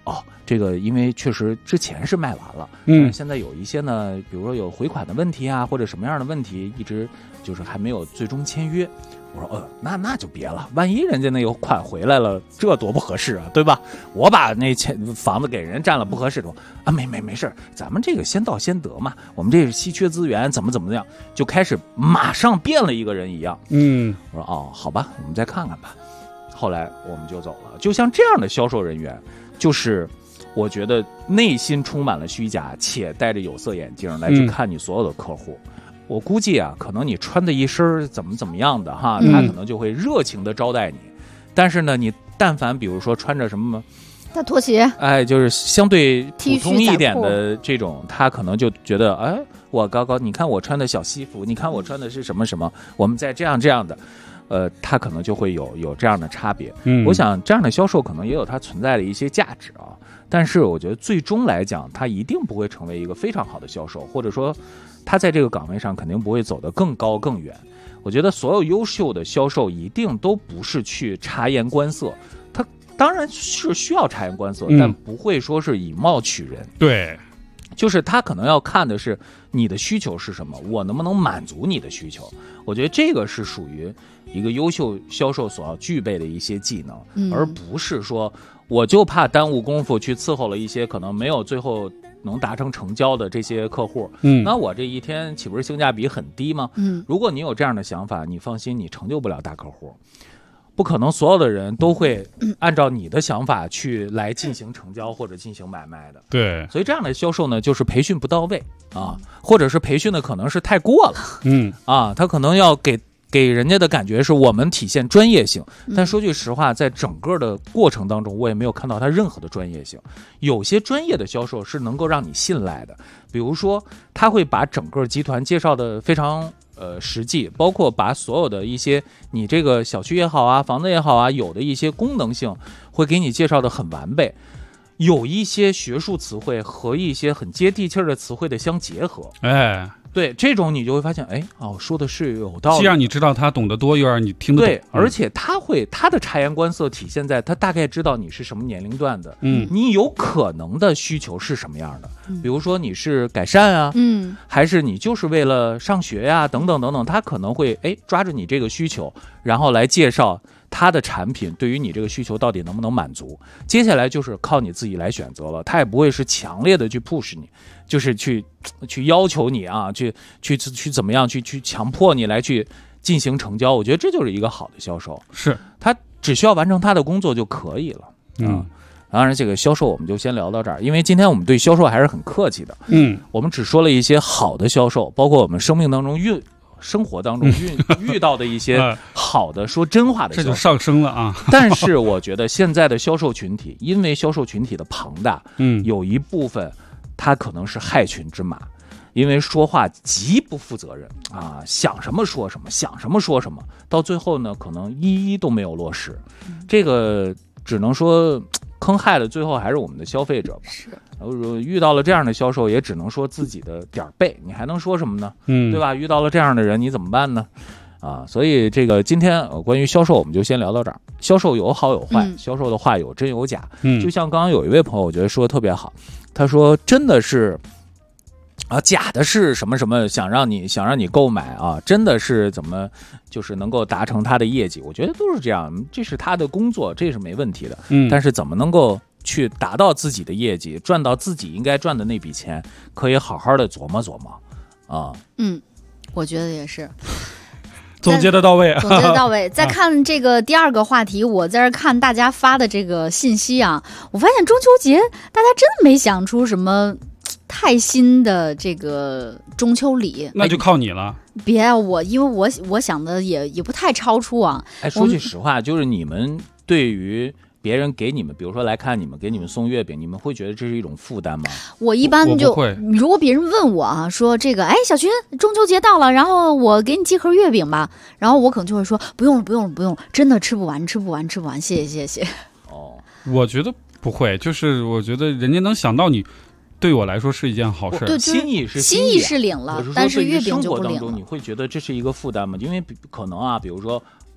[SPEAKER 4] 这个因为确实之前是卖完了，但是现在有一些呢，比如说有回款的问题啊，或者什么样的问题，一直就是还没有最终签约。我说那就别了，万一人家那个款回来了，这多不合适啊，对吧？我把那房子给人占了不合适的啊，没事，咱们这个先到先得嘛，我们这是稀缺资源，怎么样，就开始马上变了一个人一样。我说好吧，我们再看看吧。后来我们就走了。就像这样的销售人员，就是我觉得内心充满了虚假，且戴着有色眼镜来去看你所有的客户。我估计啊，可能你穿的一身怎么样的哈，他可能就会热情的招待你。但是呢，你但凡比如说穿着什么
[SPEAKER 5] 大拖鞋，
[SPEAKER 4] 就是相对普通一点的这种，他可能就觉得我高，你看我穿的小西服，你看我穿的是什么，我们再这样的。他可能就会有这样的差别。我想这样的销售可能也有它存在的一些价值啊，但是我觉得最终来讲，他一定不会成为一个非常好的销售，或者说他在这个岗位上肯定不会走得更高更远。我觉得所有优秀的销售一定都不是去察言观色，他当然是需要察言观色，但不会说是以貌取人。
[SPEAKER 3] 对，
[SPEAKER 4] 就是他可能要看的是你的需求是什么，我能不能满足你的需求。我觉得这个是属于一个优秀销售所要具备的一些技能，而不是说我就怕耽误功夫去伺候了一些可能没有最后能达成成交的这些客户。那我这一天岂不是性价比很低吗？如果你有这样的想法，你放心，你成就不了大客户。不可能所有的人都会按照你的想法去来进行成交或者进行买卖的。
[SPEAKER 3] 对，
[SPEAKER 4] 所以这样的销售呢，就是培训不到位啊，或者是培训的可能是太过了。他可能要给人家的感觉是我们体现专业性，但说句实话，在整个的过程当中，我也没有看到他任何的专业性。有些专业的销售是能够让你信赖的，比如说他会把整个集团介绍的非常实际，包括把所有的一些你这个小区也好啊，房子也好啊，有的一些功能性会给你介绍的很完备，有一些学术词汇和一些很接地气的词汇的相结合。对，这种你就会发现，说的是有道理，
[SPEAKER 3] 既让你知道他懂得多，又让你听得懂。
[SPEAKER 4] 对，而且他的察言观色体现在他大概知道你是什么年龄段的，你有可能的需求是什么样的，比如说你是改善啊，还是你就是为了上学呀，等等等等，他可能会抓着你这个需求，然后来介绍他的产品对于你这个需求到底能不能满足。接下来就是靠你自己来选择了，他也不会是强烈的去 push 你，就是去要求你啊，去怎么样去强迫你来去进行成交。我觉得这就是一个好的销售，
[SPEAKER 3] 是
[SPEAKER 4] 他只需要完成他的工作就可以了。当然这个销售我们就先聊到这儿，因为今天我们对销售还是很客气的。我们只说了一些好的销售，包括我们生活当中遇到的一些好的说真话的销售，
[SPEAKER 3] 这就上升了啊。
[SPEAKER 4] 但是我觉得现在的销售群体，因为销售群体的庞大，有一部分他可能是害群之马，因为说话极不负责任啊，想什么说什么，想什么说什么，到最后呢，可能一都没有落实。这个只能说坑害了最后还是我们的消费者吧。
[SPEAKER 5] 是，
[SPEAKER 4] 遇到了这样的销售，也只能说自己的点儿背，你还能说什么呢？对吧？遇到了这样的人，你怎么办呢？所以这个今天关于销售我们就先聊到这儿。销售有好有坏，销售的话有真有假。就像刚刚有一位朋友，我觉得说的特别好，他说真的是假的是什么什么，想让你购买啊，真的是怎么就是能够达成他的业绩，我觉得都是这样，这是他的工作，这是没问题的。但是怎么能够去达到自己的业绩，赚到自己应该赚的那笔钱，可以好好的琢磨琢磨啊。
[SPEAKER 5] 我觉得也是。
[SPEAKER 3] 总结的到位，
[SPEAKER 5] 总结的到位。再看这个第二个话题，我在这看大家发的这个信息啊，我发现中秋节大家真的没想出什么太新的这个中秋礼，
[SPEAKER 3] 那就靠你了。
[SPEAKER 5] 别因为我想的也不太超出啊。
[SPEAKER 4] 说句实话，就是你们对于别人给你们，比如说来看你们给你们送月饼，你们会觉得这是一种负担吗？
[SPEAKER 5] 我一般就如果别人问我啊，说这个小群中秋节到了，然后我给你寄盒月饼吧，然后我可能就会说不用了，真的吃不完，谢谢。
[SPEAKER 3] 我觉得不会，就是我觉得人家能想到你，对我来说是一件好事。
[SPEAKER 5] 对，
[SPEAKER 4] 心意
[SPEAKER 5] 是领了，但是月饼就不领了。
[SPEAKER 4] 你会觉得这是一个负担吗？因为可能啊，比如说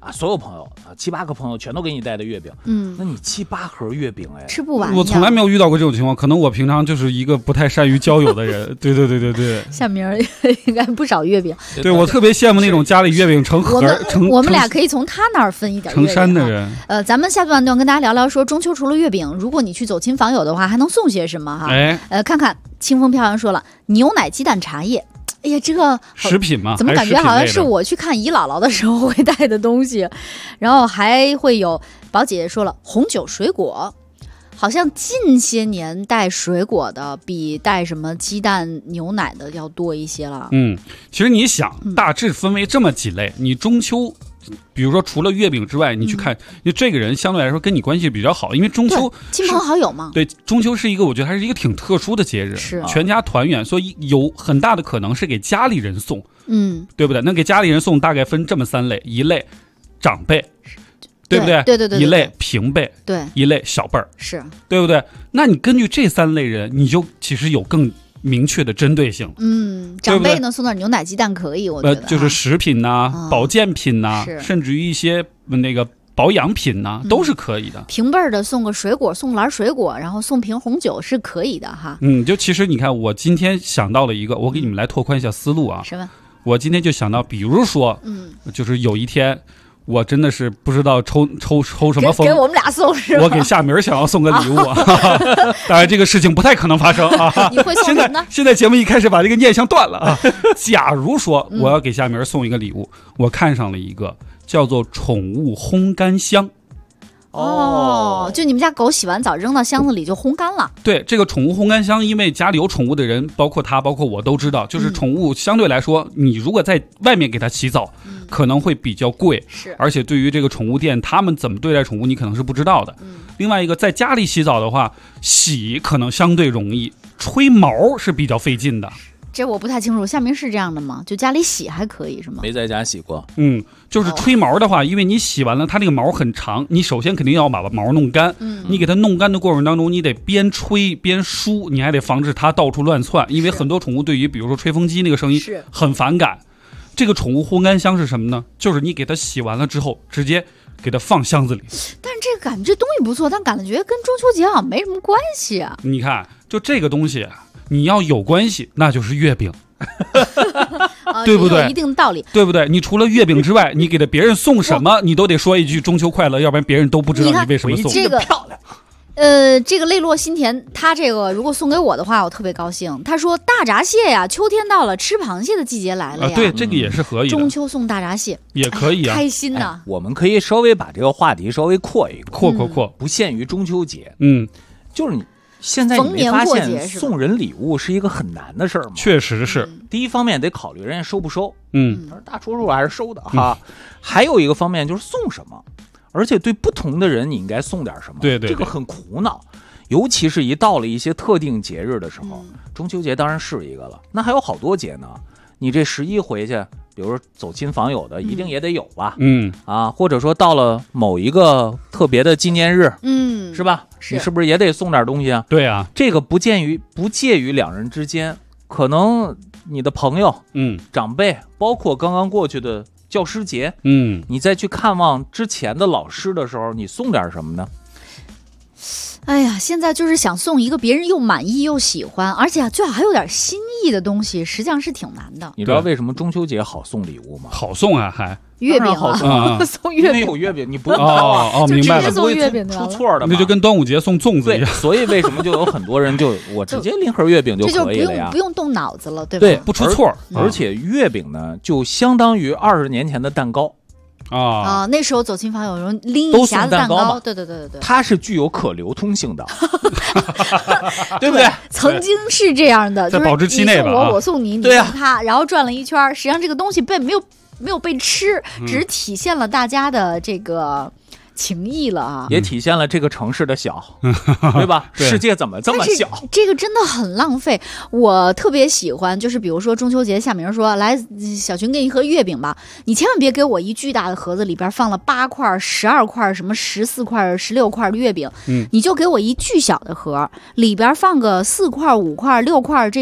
[SPEAKER 4] 啊，所有朋友啊，7、8个朋友全都给你带的月饼，那你7、8盒月饼，哎，
[SPEAKER 5] 吃不完。
[SPEAKER 3] 我从来没有遇到过这种情况，可能我平常就是一个不太善于交友的人。对。
[SPEAKER 5] 夏明应该不少月饼。
[SPEAKER 3] 对，我特别羡慕那种家里月饼成盒
[SPEAKER 5] 我们俩可以从他那儿分一点月饼
[SPEAKER 3] 成山的人。
[SPEAKER 5] 咱们下半段跟大家聊聊说，中秋除了月饼，如果你去走亲访友的话，还能送些什么哈？看看清风飘扬说了，牛奶鸡蛋茶叶。哎呀，这个
[SPEAKER 3] 食品嘛，
[SPEAKER 5] 怎么感觉好像是我去看姨姥姥的时候会带的东西？然后还会有宝姐姐说了，红酒水果，好像近些年带水果的比带什么鸡蛋牛奶的要多一些了。
[SPEAKER 3] 其实你想，大致分为这么几类，你中秋。比如说，除了月饼之外，你去看，因为这个人相对来说跟你关系比较好，因为中秋
[SPEAKER 5] 亲朋好友嘛。
[SPEAKER 3] 对，中秋是一个我觉得还是一个挺特殊的节日，
[SPEAKER 5] 是
[SPEAKER 3] 全家团圆，所以有很大的可能是给家里人送，
[SPEAKER 5] 对
[SPEAKER 3] 不对？那给家里人送大概分这么3类，一类长辈，对不对？
[SPEAKER 5] 对，
[SPEAKER 3] 一类平辈，
[SPEAKER 5] 对，
[SPEAKER 3] 一类小辈儿，
[SPEAKER 5] 是
[SPEAKER 3] 对不对？那你根据这3类人，你就其实有更明确的针对性。
[SPEAKER 5] 长辈呢送点牛奶鸡蛋可以，我觉得
[SPEAKER 3] 就是食品呐、保健品呐，甚至于一些那个保养品呐，都是可以的。
[SPEAKER 5] 平辈儿的送个水果，送篮水果，然后送瓶红酒是可以的哈。
[SPEAKER 3] 就其实你看，我今天想到了一个，我给你们来拓宽一下思路啊。
[SPEAKER 5] 什么？
[SPEAKER 3] 我今天就想到，比如说，就是有一天。我真的是不知道抽什么风，
[SPEAKER 5] 给我们俩送是吧？
[SPEAKER 3] 我给夏明想要送个礼物，当然这个事情不太可能发生啊。
[SPEAKER 5] 你会送什么呢？
[SPEAKER 3] 现在节目一开始把这个念想断了啊。假如说我要给夏明送一个礼物，我看上了一个叫做宠物烘干箱。
[SPEAKER 5] 就你们家狗洗完澡扔到箱子里就烘干了。
[SPEAKER 3] 对，这个宠物烘干箱，因为家里有宠物的人，包括他，包括我都知道，就是宠物相对来说，你如果在外面给它洗澡，可能会比较贵，
[SPEAKER 5] 是，
[SPEAKER 3] 而且对于这个宠物店，他们怎么对待宠物，你可能是不知道的。另外一个，在家里洗澡的话，洗可能相对容易，吹毛是比较费劲的。
[SPEAKER 5] 这我不太清楚，夏明是这样的吗？就家里洗还可以是吗？
[SPEAKER 4] 没在家洗过。
[SPEAKER 3] 就是吹毛的话，因为你洗完了，它那个毛很长，你首先肯定要把毛弄干。你给它弄干的过程当中，你得边吹边梳，你还得防止它到处乱窜，因为很多宠物对于比如说吹风机那个声音很反感。这个宠物烘干箱是什么呢？就是你给它洗完了之后，直接给它放箱子里。
[SPEAKER 5] 但是这个感觉这东西不错，但感觉跟中秋节好像没什么关系啊。
[SPEAKER 3] 你看，就这个东西。你要有关系，那就是月饼，对不对？
[SPEAKER 5] 有一定道理，
[SPEAKER 3] 对不对？你除了月饼之外，你给别人送什么，你都得说一句中秋快乐，要不然别人都不知道你为什么送。
[SPEAKER 5] 这个漂亮。这个泪落心田，他这个如果送给我的话，我特别高兴。他说大闸蟹呀，秋天到了，吃螃蟹的季节来了呀。
[SPEAKER 3] 对，这个也是可以的。
[SPEAKER 5] 中秋送大闸蟹
[SPEAKER 3] 也可以啊，
[SPEAKER 5] 开心呐。
[SPEAKER 4] 我们可以稍微把这个话题稍微扩一
[SPEAKER 3] 扩，
[SPEAKER 4] 不限于中秋节。就是你。现在你没发现送人礼物是一个很难的事儿吗？
[SPEAKER 3] 确实是。
[SPEAKER 4] 第一方面得考虑人家收不收，大多数还是收的哈。还有一个方面就是送什么，而且对不同的人你应该送点什么。
[SPEAKER 3] 对，
[SPEAKER 4] 这个很苦恼，尤其是一到了一些特定节日的时候，中秋节当然是一个了，那还有好多节呢。你这11回去，比如说走亲访友的，一定也得有吧？或者说到了某一个特别的纪念日，是吧？你是不是也得送点东西啊？
[SPEAKER 3] 对啊，
[SPEAKER 4] 这个不介于两人之间，可能你的朋友，长辈，包括刚刚过去的教师节，你再去看望之前的老师的时候，你送点什么呢？
[SPEAKER 5] 哎呀，现在就是想送一个别人又满意又喜欢，而且最好还有点新意的东西，实际上是挺难的。
[SPEAKER 4] 你知道为什么中秋节好送礼物吗？
[SPEAKER 3] 好送啊，还
[SPEAKER 5] 月饼
[SPEAKER 4] 好
[SPEAKER 5] 送，送月饼，
[SPEAKER 4] 没有月饼你不用
[SPEAKER 3] 明白了，
[SPEAKER 5] 就直接送月饼
[SPEAKER 4] 出错的，
[SPEAKER 3] 那就跟端午节送粽子一样。
[SPEAKER 4] 所以为什么就有很多人我直接拎盒月饼就可以了呀？
[SPEAKER 5] 不用动脑子了，对吧？
[SPEAKER 3] 对，不出错。
[SPEAKER 4] 而且月饼呢，就相当于20年前的蛋糕。
[SPEAKER 5] 那时候走亲访友人拎一匣子蛋糕，对，
[SPEAKER 4] 它是具有可流通性的，对不对？
[SPEAKER 5] 曾经是这样的，
[SPEAKER 3] 在保质期内吧，
[SPEAKER 5] 我送你，你送他，然后转了一圈，实际上这个东西没有被吃，只体现了大家的这个情谊了啊，
[SPEAKER 4] 也体现了这个城市的小，对吧？世界怎么这么小？
[SPEAKER 5] 这个真的很浪费。我特别喜欢，就是比如说中秋节，夏明说来小群给你一盒月饼吧，你千万别给我一巨大的盒子，里边放了8块、12块、什么14块、16块的月饼，你就给我一巨小的盒，里边放个4块、5块、6块这种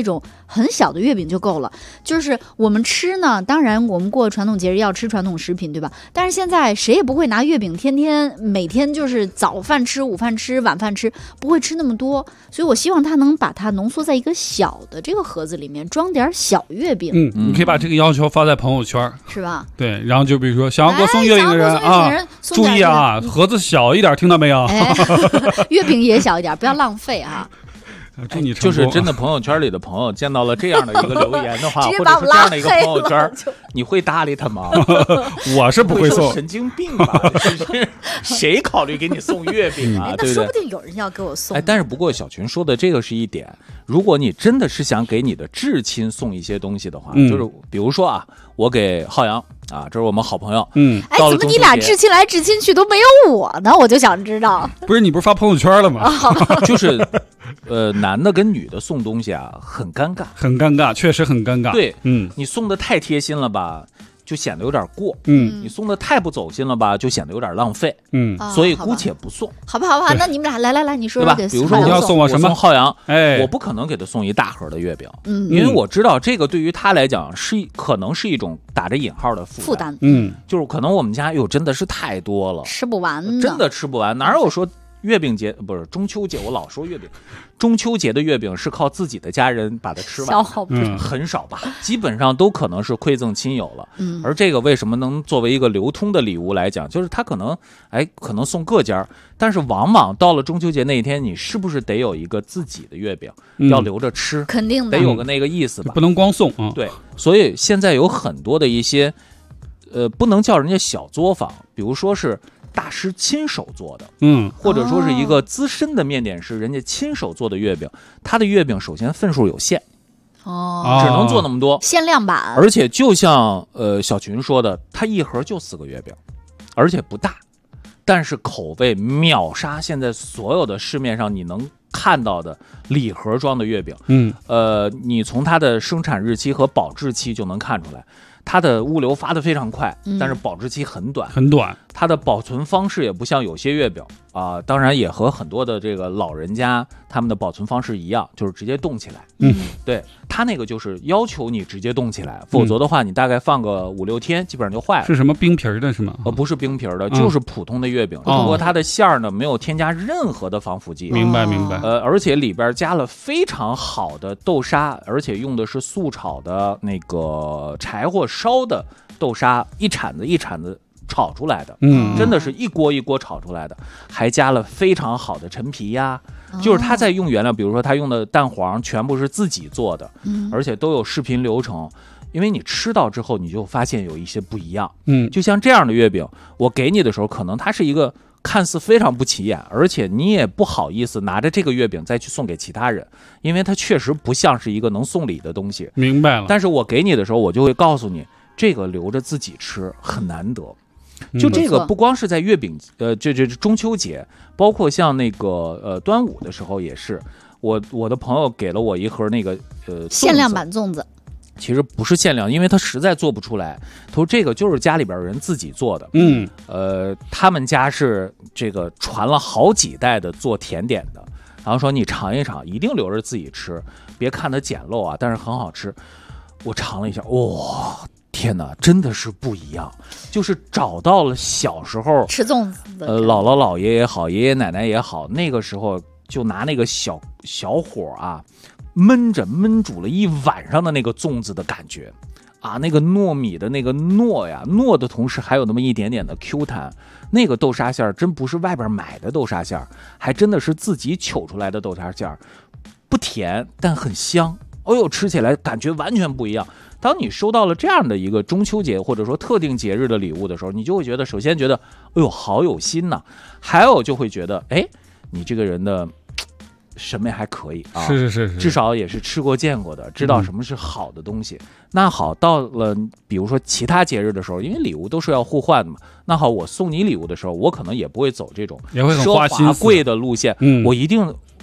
[SPEAKER 5] 很小的月饼就够了。就是我们吃呢，当然我们过传统节日要吃传统食品，对吧？但是现在谁也不会拿月饼每天就是早饭吃、午饭吃、晚饭吃，不会吃那么多。所以我希望它能把它浓缩在一个小的这个盒子里面，装点小月饼。
[SPEAKER 3] 你可以把这个要求发在朋友圈，
[SPEAKER 5] 是吧？
[SPEAKER 3] 对，然后就比如说想要给我送月饼的人啊，注意啊，盒子小一点，听到没有？
[SPEAKER 5] 月饼也小一点，不要浪费啊。
[SPEAKER 3] 祝你
[SPEAKER 4] 就是真的朋友圈里的朋友见到了这样的一个留言的话，或者是这样的一个朋友圈，你会搭理他吗？
[SPEAKER 3] 我是不会送，
[SPEAKER 4] 神经病吧？谁考虑给你送月饼啊？对不对？
[SPEAKER 5] 那说不定有人要给我送。
[SPEAKER 4] 但是不过小群说的这个是一点，如果你真的是想给你的至亲送一些东西的话，就是比如说啊，我给浩洋啊，这是我们好朋友，
[SPEAKER 5] 怎么你俩至亲来至亲去都没有我呢？我就想知道。
[SPEAKER 3] 不是你不是发朋友圈了吗？
[SPEAKER 4] 就是男的跟女的送东西啊，很尴尬，
[SPEAKER 3] 很尴尬，确实很尴尬。
[SPEAKER 4] 对，你送的太贴心了吧，就显得有点过。你送的太不走心了吧，就显得有点浪费。所以姑且不送。
[SPEAKER 5] 好吧，那你们俩来，你说
[SPEAKER 4] 对吧？比如说
[SPEAKER 3] 你要送我什么？
[SPEAKER 4] 送浩洋，我不可能给他送一大盒的月饼，因为我知道这个对于他来讲可能是一种打着引号的负担。就是可能我们家真的是太多了，
[SPEAKER 5] 吃不完，
[SPEAKER 4] 真的吃不完，哪有说月饼节不是中秋节，我老说月饼，中秋节的月饼是靠自己的家人把它吃完，
[SPEAKER 5] 消耗
[SPEAKER 4] 很少吧，基本上都可能是馈赠亲友了。而这个为什么能作为一个流通的礼物来讲，就是它可能送各家，但是往往到了中秋节那一天，你是不是得有一个自己的月饼，要留着吃？
[SPEAKER 5] 肯定的，
[SPEAKER 4] 得有个那个意思吧，
[SPEAKER 3] 不能光送啊。
[SPEAKER 4] 对，所以现在有很多的一些不能叫人家小作坊，比如说是大师亲手做的，或者说是一个资深的面点师，人家亲手做的月饼，他的月饼首先份数有限，只能做那么多，
[SPEAKER 5] 限量版。
[SPEAKER 4] 而且就像小群说的，他一盒就4个月饼，而且不大，但是口味秒杀现在所有的市面上你能看到的礼盒装的月饼。你从它的生产日期和保质期就能看出来。它的物流发得非常快，但是保质期很短，
[SPEAKER 3] 很短。
[SPEAKER 4] 它的保存方式也不像有些月饼啊，当然也和很多的这个老人家他们的保存方式一样，就是直接冻起来。对，它那个就是要求你直接冻起来，否则的话你大概放个5、6天，基本上就坏了。
[SPEAKER 3] 是什么冰皮的是吗？
[SPEAKER 4] 不是冰皮的，就是普通的月饼，不过它的馅儿呢没有添加任何的防腐剂。
[SPEAKER 3] 明白。
[SPEAKER 4] 而且里边加了非常好的豆沙，而且用的是素炒的那个柴火烧的豆沙，一铲子一铲子炒出来的，真的是一锅一锅炒出来的，还加了非常好的陈皮呀，就是他在用原料，比如说他用的蛋黄全部是自己做的，而且都有视频流程，因为你吃到之后你就发现有一些不一样。就像这样的月饼，我给你的时候，可能它是一个看似非常不起眼，而且你也不好意思拿着这个月饼再去送给其他人，因为它确实不像是一个能送礼的东西。
[SPEAKER 3] 明白了。
[SPEAKER 4] 但是我给你的时候，我就会告诉你，这个留着自己吃很难得。就这个不光是在月饼，这中秋节，包括像那个端午的时候也是，我的朋友给了我一盒那个
[SPEAKER 5] 限量版粽子。
[SPEAKER 4] 其实不是限量，因为他实在做不出来。他说这个就是家里边人自己做的。他们家是这个传了好几代的做甜点的，然后说你尝一尝，一定留着自己吃，别看它简陋啊，但是很好吃。我尝了一下，哇！天哪，真的是不一样，就是找到了小时候
[SPEAKER 5] 吃粽子的
[SPEAKER 4] 姥姥姥爷也好，爷爷奶奶也好，那个时候就拿那个小火啊，焖煮了一晚上的那个粽子的感觉啊，那个糯米的那个糯的同时还有那么一点点的 Q 弹，那个豆沙馅真不是外边买的豆沙馅，还真的是自己糗出来的豆沙馅，不甜但很香。哎呦，吃起来感觉完全不一样。当你收到了这样的一个中秋节或者说特定节日的礼物的时候，你就会觉得，首先觉得，哎呦，好有心呐，还有就会觉得，哎，你这个人的审美还可以啊，
[SPEAKER 3] 是，
[SPEAKER 4] 至少也是吃过见过的，知道什么是好的东西。那好，到了比如说其他节日的时候，因为礼物都是要互换的嘛。那好，我送你礼物的时候，我可能也不会走这种奢华贵的路线，我一定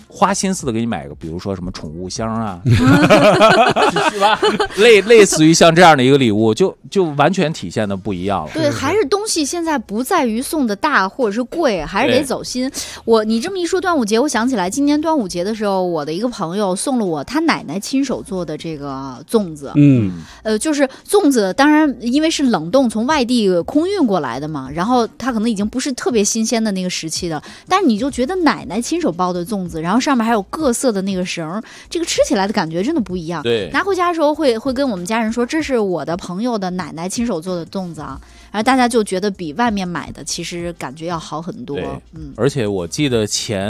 [SPEAKER 4] 花心思的给你买一个，比如说什么宠物箱啊，是吧？类似于像这样的一个礼物，就完全体现的不一样了。
[SPEAKER 5] 对，还是东西现在不在于送的大或者是贵，还是得走心。你这么一说端午节，我想起来今年端午节的时候，我的一个朋友送了我他奶奶亲手做的这个粽子。就是粽子，当然因为是冷冻从外地空运过来的嘛，然后它可能已经不是特别新鲜的那个时期的，但是你就觉得奶奶亲手包的粽子，然后上面还有各色的那个绳，这个吃起来的感觉真的不一样。
[SPEAKER 4] 对，
[SPEAKER 5] 拿回家的时候会跟我们家人说，这是我的朋友的奶奶亲手做的粽子啊，然后大家就觉得比外面买的其实感觉要好很多。
[SPEAKER 4] 而且我记得前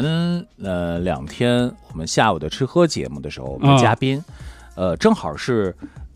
[SPEAKER 4] 2天我们下午的吃喝节目的时候，我们嘉宾正好是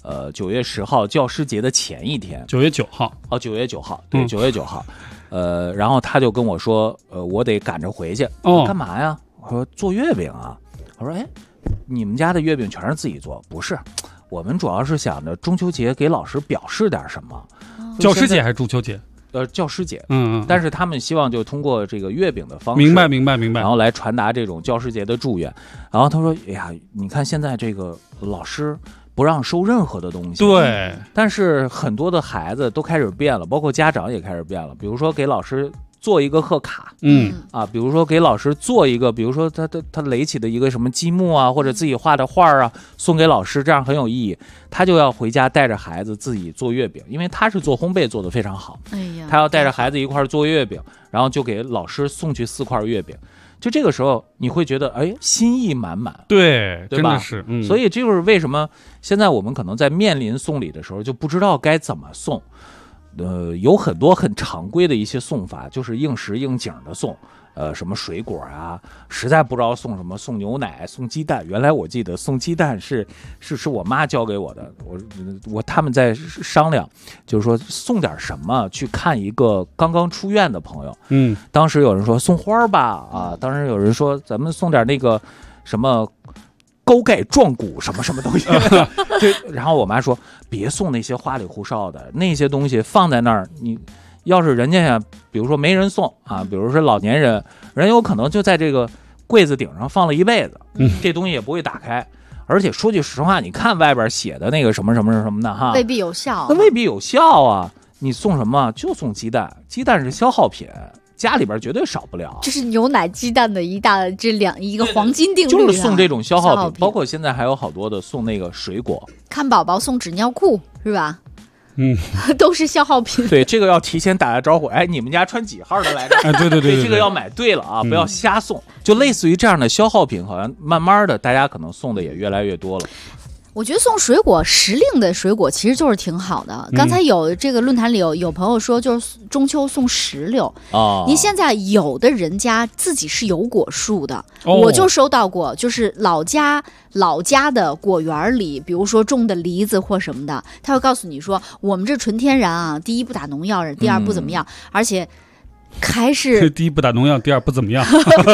[SPEAKER 4] 9月10号教师节的前一天
[SPEAKER 3] ，9月9号
[SPEAKER 4] ，9月9号，对，9月9号，然后他就跟我说，我得赶着回去，干嘛呀？我说做月饼啊。我说，哎，你们家的月饼全是自己做？不是，我们主要是想着中秋节给老师表示点什么。
[SPEAKER 3] 教师节还是中秋节？
[SPEAKER 4] 教师节，但是他们希望就通过这个月饼的方式，
[SPEAKER 3] 明白，
[SPEAKER 4] 然后来传达这种教师节的祝愿。然后他说，哎呀，你看现在这个老师不让收任何的东西，
[SPEAKER 3] 对，
[SPEAKER 4] 但是很多的孩子都开始变了，包括家长也开始变了。比如说给老师做一个贺卡，比如说给老师做一个，比如说他垒起的一个什么积木啊，或者自己画的画啊，送给老师，这样很有意义。他就要回家带着孩子自己做月饼，因为他是做烘焙做得非常好，他要带着孩子一块做月饼，然后就给老师送去4块月饼。就这个时候你会觉得，哎，心意满满，
[SPEAKER 3] 对
[SPEAKER 4] 吧？真的
[SPEAKER 3] 是，
[SPEAKER 4] 所以这就是为什么现在我们可能在面临送礼的时候就不知道该怎么送。有很多很常规的一些送法，就是应时应景的送，什么水果啊，实在不知道送什么，送牛奶，送鸡蛋。原来我记得送鸡蛋是我妈教给我的，他们在商量，就是说送点什么去看一个刚刚出院的朋友。当时有人说送花吧，当时有人说咱们送点那个什么高钙壮骨什么什么东西对，然后我妈说别送那些花里胡哨的，那些东西放在那儿，你要是人家呀，比如说没人送啊，比如说老年人有可能就在这个柜子顶上放了一辈子，这东西也不会打开。而且说句实话，你看外边写的那个什么什么什么的哈，
[SPEAKER 5] 未必有效，
[SPEAKER 4] 那未必有效啊。你送什么就送鸡蛋，鸡蛋是消耗品，家里边绝对少不了。
[SPEAKER 5] 这是牛奶鸡蛋的一个黄金定律，
[SPEAKER 4] 就是送这种消耗品。包括现在还有好多的送那个水果，
[SPEAKER 5] 看宝宝送纸尿裤是吧？都是消耗品。
[SPEAKER 4] 对，这个要提前打个招呼。哎，你们家穿几号的来着？
[SPEAKER 3] 对，
[SPEAKER 4] 这个要买对了啊，不要瞎送。就类似于这样的消耗品，好像慢慢的大家可能送的也越来越多了。
[SPEAKER 5] 我觉得送水果，时令的水果其实就是挺好的。刚才有这个论坛里有朋友说，就是中秋送石榴啊。您现在有的人家自己是有果树的，我就收到过，就是老家的果园里，比如说种的梨子或什么的，他会告诉你说，我们这纯天然啊，第一不打农药，第二不怎么样，而且。还是
[SPEAKER 3] 第一不打农药，第二不怎么样，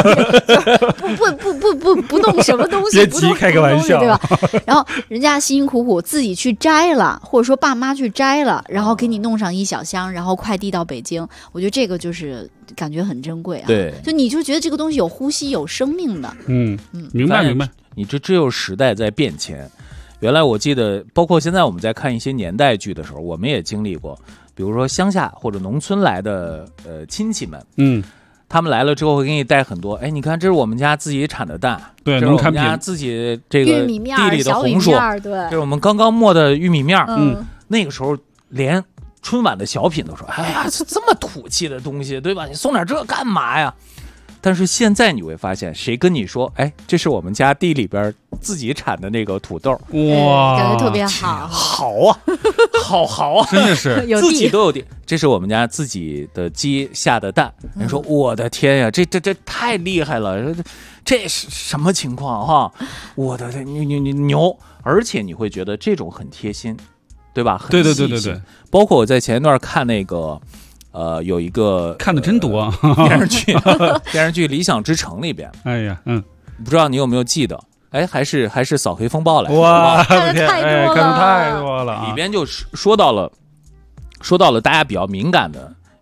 [SPEAKER 5] 不弄什么东西，
[SPEAKER 3] 别急，开个玩笑，
[SPEAKER 5] 对吧？然后人家辛辛苦苦自己去摘了，或者说爸妈去摘了，然后给你弄上一小箱，然后快递到北京。我觉得这个就是感觉很珍贵啊。
[SPEAKER 4] 对，
[SPEAKER 5] 就你就觉得这个东西有呼吸、有生命的。
[SPEAKER 3] 明白。
[SPEAKER 4] 你这有时代在变迁。原来我记得，包括现在我们在看一些年代剧的时候，我们也经历过。比如说乡下或者农村来的亲戚们，他们来了之后会给你带很多，哎，你看这是我们家自己产的蛋，
[SPEAKER 3] 对，
[SPEAKER 4] 这是我们家自己这个地里的红薯，
[SPEAKER 5] 对，
[SPEAKER 4] 这是我们刚刚磨的玉米面，那个时候连春晚的小品都说，哎呀，这么土气的东西，对吧？你送点这干嘛呀？但是现在你会发现，谁跟你说，哎，这是我们家地里边自己产的那个土豆，
[SPEAKER 5] 哇，感觉特别好，
[SPEAKER 4] 好啊，好啊，
[SPEAKER 3] 真的是
[SPEAKER 4] 自己都有地。这是我们家自己的鸡下的蛋。人说，我的天呀，这太厉害了，这是什么情况哈？我的牛，而且你会觉得这种很贴心，对吧？很细心。对。包括我在前一段看那个。有一个
[SPEAKER 3] 看的真多
[SPEAKER 4] 电视剧《理想之城》里边，
[SPEAKER 3] 哎呀，
[SPEAKER 4] 不知道你有没有记得？哎，还是扫黑风暴来的，
[SPEAKER 3] 哇，
[SPEAKER 5] 看的太多了，
[SPEAKER 3] 了，
[SPEAKER 4] 里边就说到了大家比较敏感的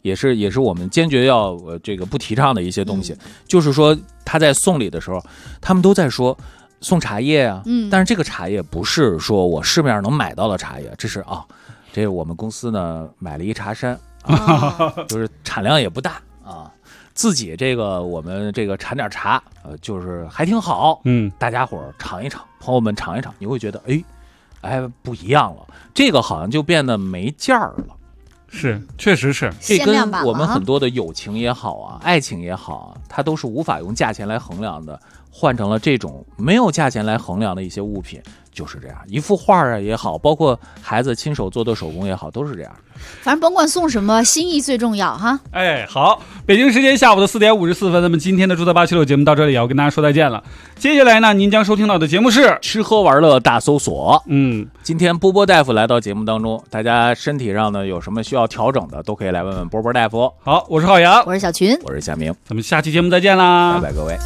[SPEAKER 4] 也是我们坚决要这个不提倡的一些东西，就是说他在送礼的时候，他们都在说送茶叶啊，但是这个茶叶不是说我市面上能买到的茶叶，这是这我们公司呢买了一茶山就是产量也不大啊，自己这个我们这个产点茶，就是还挺好，大家伙尝一尝，朋友们尝一尝，你会觉得哎不一样了，这个好像就变得没价儿了。
[SPEAKER 3] 是，确实是，
[SPEAKER 4] 这跟我们很多的友情也好啊，爱情也好啊，它都是无法用价钱来衡量的，换成了这种没有价钱来衡量的一些物品，就是这样。一幅画啊也好，包括孩子亲手做的手工也好，都是这样。
[SPEAKER 5] 反正甭管送什么，心意最重要哈。
[SPEAKER 3] 好，北京时间下午的4点54分，那么今天的住在876节目到这里也要跟大家说再见了。接下来呢，您将收听到的节目是
[SPEAKER 4] 吃喝玩乐大搜索。今天波波大夫来到节目当中，大家身体上呢有什么需要调整的，都可以来问问波波大夫。
[SPEAKER 3] 好，我是浩洋，
[SPEAKER 5] 我是小群，
[SPEAKER 4] 我是夏明，
[SPEAKER 3] 咱们下期节目再见啦，
[SPEAKER 4] 拜拜各位。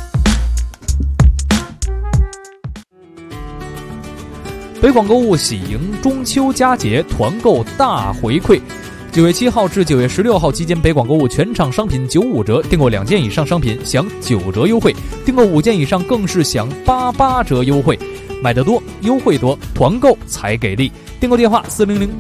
[SPEAKER 13] 北广购物喜迎中秋佳节团购大回馈，9月7号至9月16号期间，北广购物全场商品95折，订购2件以上商品享9折优惠，订购5件以上更是享88折优惠。买得多，优惠多，团购才给力。订购电话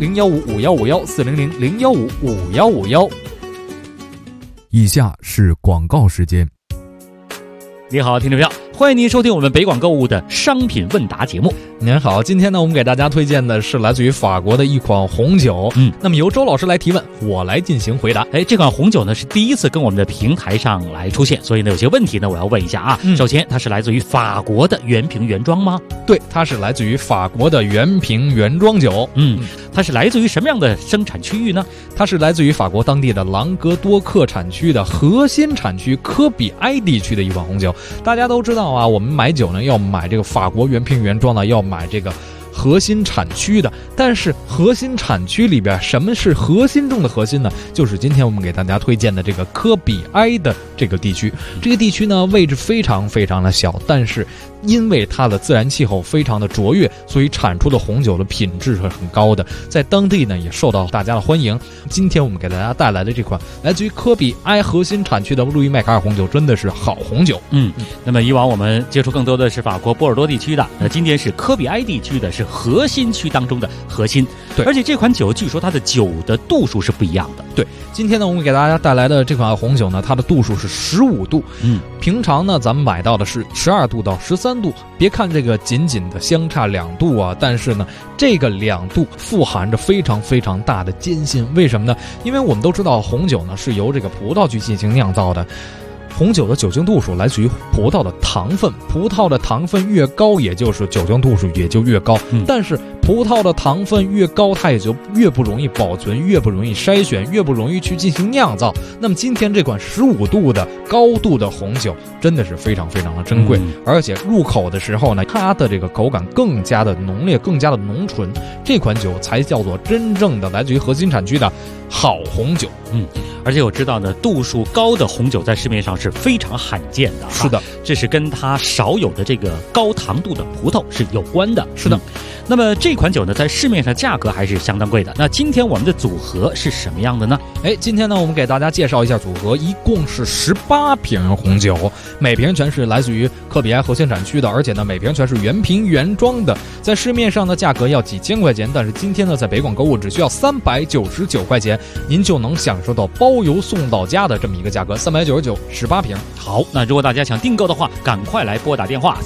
[SPEAKER 13] 400-015-5151，400-015-5151。
[SPEAKER 14] 以下是广告时间。
[SPEAKER 15] 你好，听众朋友，欢迎您收听我们北广购物的商品问答节目。
[SPEAKER 13] 您好，今天呢，我们给大家推荐的是来自于法国的一款红酒。那么由周老师来提问，我来进行回答。
[SPEAKER 15] 这款红酒呢是第一次跟我们的平台上来出现，所以呢有些问题呢我要问一下啊。首先，它是来自于法国的原瓶原装吗？
[SPEAKER 13] 对，它是来自于法国的原瓶原装酒。
[SPEAKER 15] 它是来自于什么样的生产区域呢？
[SPEAKER 13] 它是来自于法国当地的朗格多克产区的核心产区科比埃地区的一款红酒。大家都知道啊，我们买酒呢要买这个法国原瓶原装的，要买这个核心产区的。但是核心产区里边什么是核心中的核心呢？就是今天我们给大家推荐的这个科比埃的这个地区。这个地区呢位置非常非常的小，但是因为它的自然气候非常的卓越，所以产出的红酒的品质是很高的，在当地呢也受到大家的欢迎。今天我们给大家带来的这款来自于科比埃核心产区的路易麦卡尔红酒真的是好红酒。
[SPEAKER 15] 那么以往我们接触更多的是法国波尔多地区的，那今天是科比埃地区的，是核心区当中的核心。
[SPEAKER 13] 对，
[SPEAKER 15] 而且这款酒据说它的酒的度数是不一样的。
[SPEAKER 13] 对，今天呢我们给大家带来的这款红酒呢，它的度数是15度。平常呢咱们买到的是12度到13度，别看这个仅仅的相差2度啊，但是呢这个2度富含着非常非常大的艰辛。为什么呢？因为我们都知道红酒呢是由这个葡萄去进行酿造的，红酒的酒精度数来自于葡萄的糖分，葡萄的糖分越高，也就是酒精度数也就越高。但是葡萄的糖分越高，它也就越不容易保存，越不容易筛选，越不容易去进行酿造。那么今天这款15度的高度的红酒真的是非常非常的珍贵，而且入口的时候呢，它的这个口感更加的浓烈，更加的浓醇。这款酒才叫做真正的来自于核心产区的好红酒。
[SPEAKER 15] 而且我知道呢，度数高的红酒在市面上是非常罕见的。
[SPEAKER 13] 是的，
[SPEAKER 15] 这是跟它少有的这个高糖度的葡萄是有关的。
[SPEAKER 13] 是的。
[SPEAKER 15] 那么这款酒呢，在市面上价格还是相当贵的。那今天我们的组合是什么样的呢？
[SPEAKER 13] 今天呢，我们给大家介绍一下组合，一共是18瓶红酒，每瓶全是来自于科比埃核心产区的，而且呢，每瓶全是原瓶原装的。在市面上的价格要几千块钱，但是今天呢，在北广购物只需要399块钱，您就能享受到包邮送到家的这么一个价格，399，18瓶。
[SPEAKER 15] 好，那如果大家想订购的话，赶快来拨打电话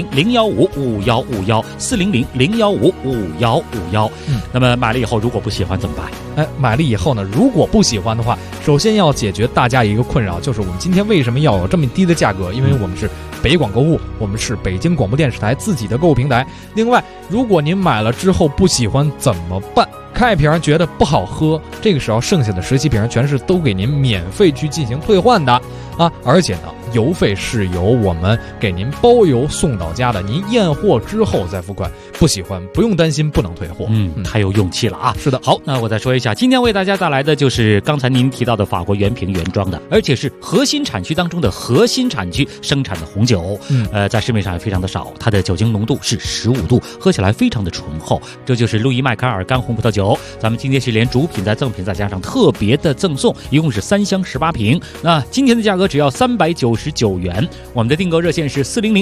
[SPEAKER 15] 400-015-5151，400-015-5151。那么买了以后如果不喜欢怎么办？
[SPEAKER 13] 买了以后呢，如果不喜欢的话，首先要解决大家一个困扰，就是我们今天为什么要有这么低的价格？因为我们是北广购物，我们是北京广播电视台自己的购物平台。另外，如果您买了之后不喜欢怎么办？开一瓶觉得不好喝，这个时候剩下的17瓶全是都给您免费去进行退换的。 啊，而且呢，邮费是由我们给您包邮送到家的，您验货之后再付款，不喜欢不用担心不能退货。
[SPEAKER 15] 太有勇气了啊！
[SPEAKER 13] 是的，
[SPEAKER 15] 好，那我再说一下，今天为大家带来的就是刚才您提到的法国原瓶原装的，而且是核心产区当中的核心产区生产的红酒。在市面上也非常的少，它的酒精浓度是15度，喝起来非常的醇厚。这就是路易麦卡尔干红葡萄酒，咱们今天是连主品再赠品再加上特别的赠送，一共是3箱18瓶。那今天的价格只要399元，我们的订购热线是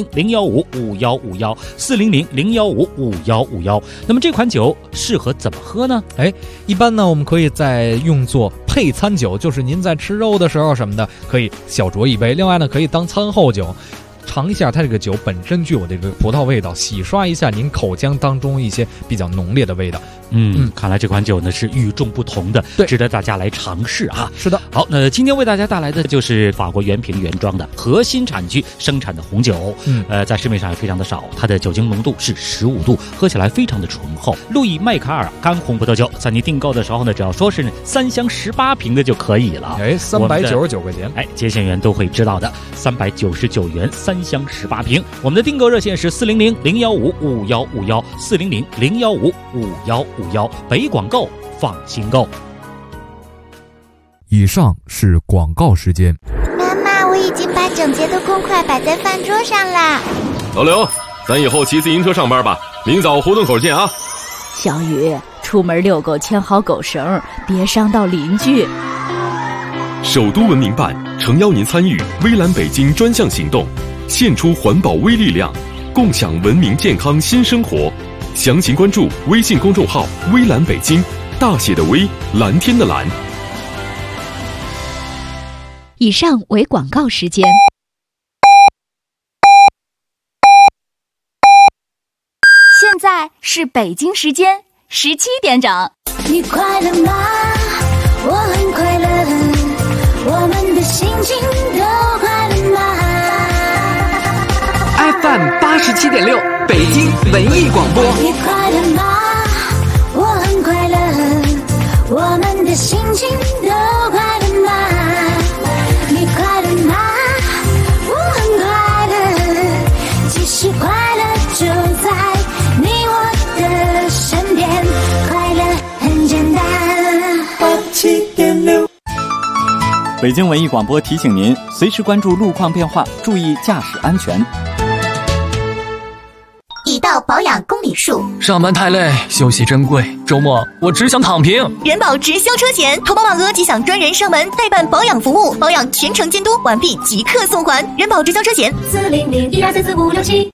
[SPEAKER 15] 400-015-5151，400-015-5151。那么这款酒适合怎么喝呢？
[SPEAKER 13] 一般呢我们可以再用作配餐酒，就是您在吃肉的时候什么的，可以小酌一杯。另外呢，可以当餐后酒。尝一下它这个酒本身具有这个葡萄味道，洗刷一下您口腔当中一些比较浓烈的味道。
[SPEAKER 15] 看来这款酒呢是与众不同的，值得大家来尝试啊。
[SPEAKER 13] 是的，
[SPEAKER 15] 好，那今天为大家带来的就是法国原瓶原装的核心产区生产的红酒。在市面上也非常的少，它的酒精浓度是15度，喝起来非常的醇厚。路易麦卡尔干红葡萄酒，在你订购的时候呢，只要说是3箱18瓶的就可以了。
[SPEAKER 13] 399块钱。
[SPEAKER 15] 接线员都会知道的，399元3箱18瓶。我们的订购热线是400-015-5151，400-015-5151，北广购放心购。
[SPEAKER 14] 以上是广告时间。
[SPEAKER 16] 妈妈，我已经把整洁的公筷摆在饭桌上啦。
[SPEAKER 17] 老刘，咱以后骑自行车上班吧，明早胡同口见啊。
[SPEAKER 7] 小雨，出门遛狗牵好狗绳，别伤到邻居。
[SPEAKER 18] 首都文明办诚邀您参与微蓝北京专项行动，献出环保微力量，共享文明健康新生活。详情关注微信公众号微蓝北京，大写的微，蓝天的蓝。
[SPEAKER 7] 以上为广告时间。
[SPEAKER 19] 现在是北京时间17点整。
[SPEAKER 2] 你快乐吗？我很快乐，我们的心情都快乐吗？
[SPEAKER 12] FM 87.6北京文艺广播。
[SPEAKER 2] 你快乐吗？我很快乐，我们的心情都快乐吗？你快乐吗？我很快乐，其实快乐就在你我的身边，快乐很简单。87.6。
[SPEAKER 10] 北京文艺广播提醒您，随时关注路况变化，注意驾驶安全。
[SPEAKER 16] 已到保养公里数，
[SPEAKER 12] 上班太累，休息珍贵，周末我只想躺平。
[SPEAKER 16] 人保直销车险，投保满额即享专人上门代办保养服务，保养全程监督，完毕即刻送还。人保直销车险400-12344567。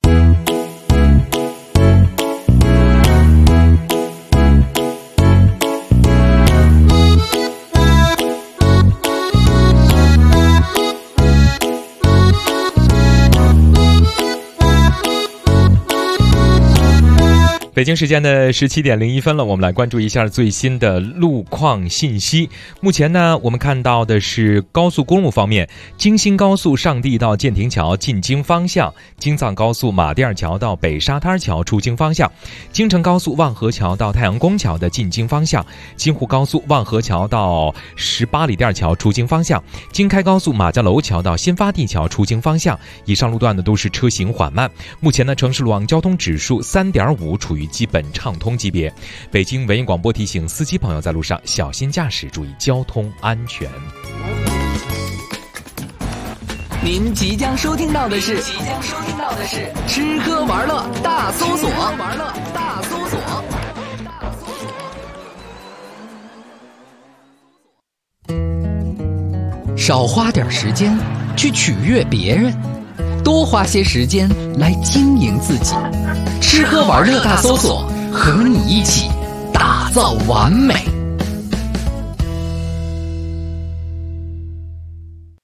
[SPEAKER 20] 北京时间的17点01分了，我们来关注一下最新的路况信息。目前呢，我们看到的是高速公路方面，京新高速上地到建亭桥进京方向，京藏高速马甸桥到北沙滩桥出京方向，京承高速望河桥到太阳宫桥的进京方向，京沪高速望河桥到18里店桥出京方向，京开高速马家楼桥到新发地桥出京方向。以上路段呢都是车行缓慢。目前呢，城市路网交通指数3.5，处于基本畅通级别。北京文艺广播提醒司机朋友在路上小心驾驶，注意交通安全。
[SPEAKER 12] 您即将收听到的是吃喝玩乐大搜索。少花点时间去取悦别人，多花些时间来经营自己。吃喝玩乐大搜索，和你一起打造完美。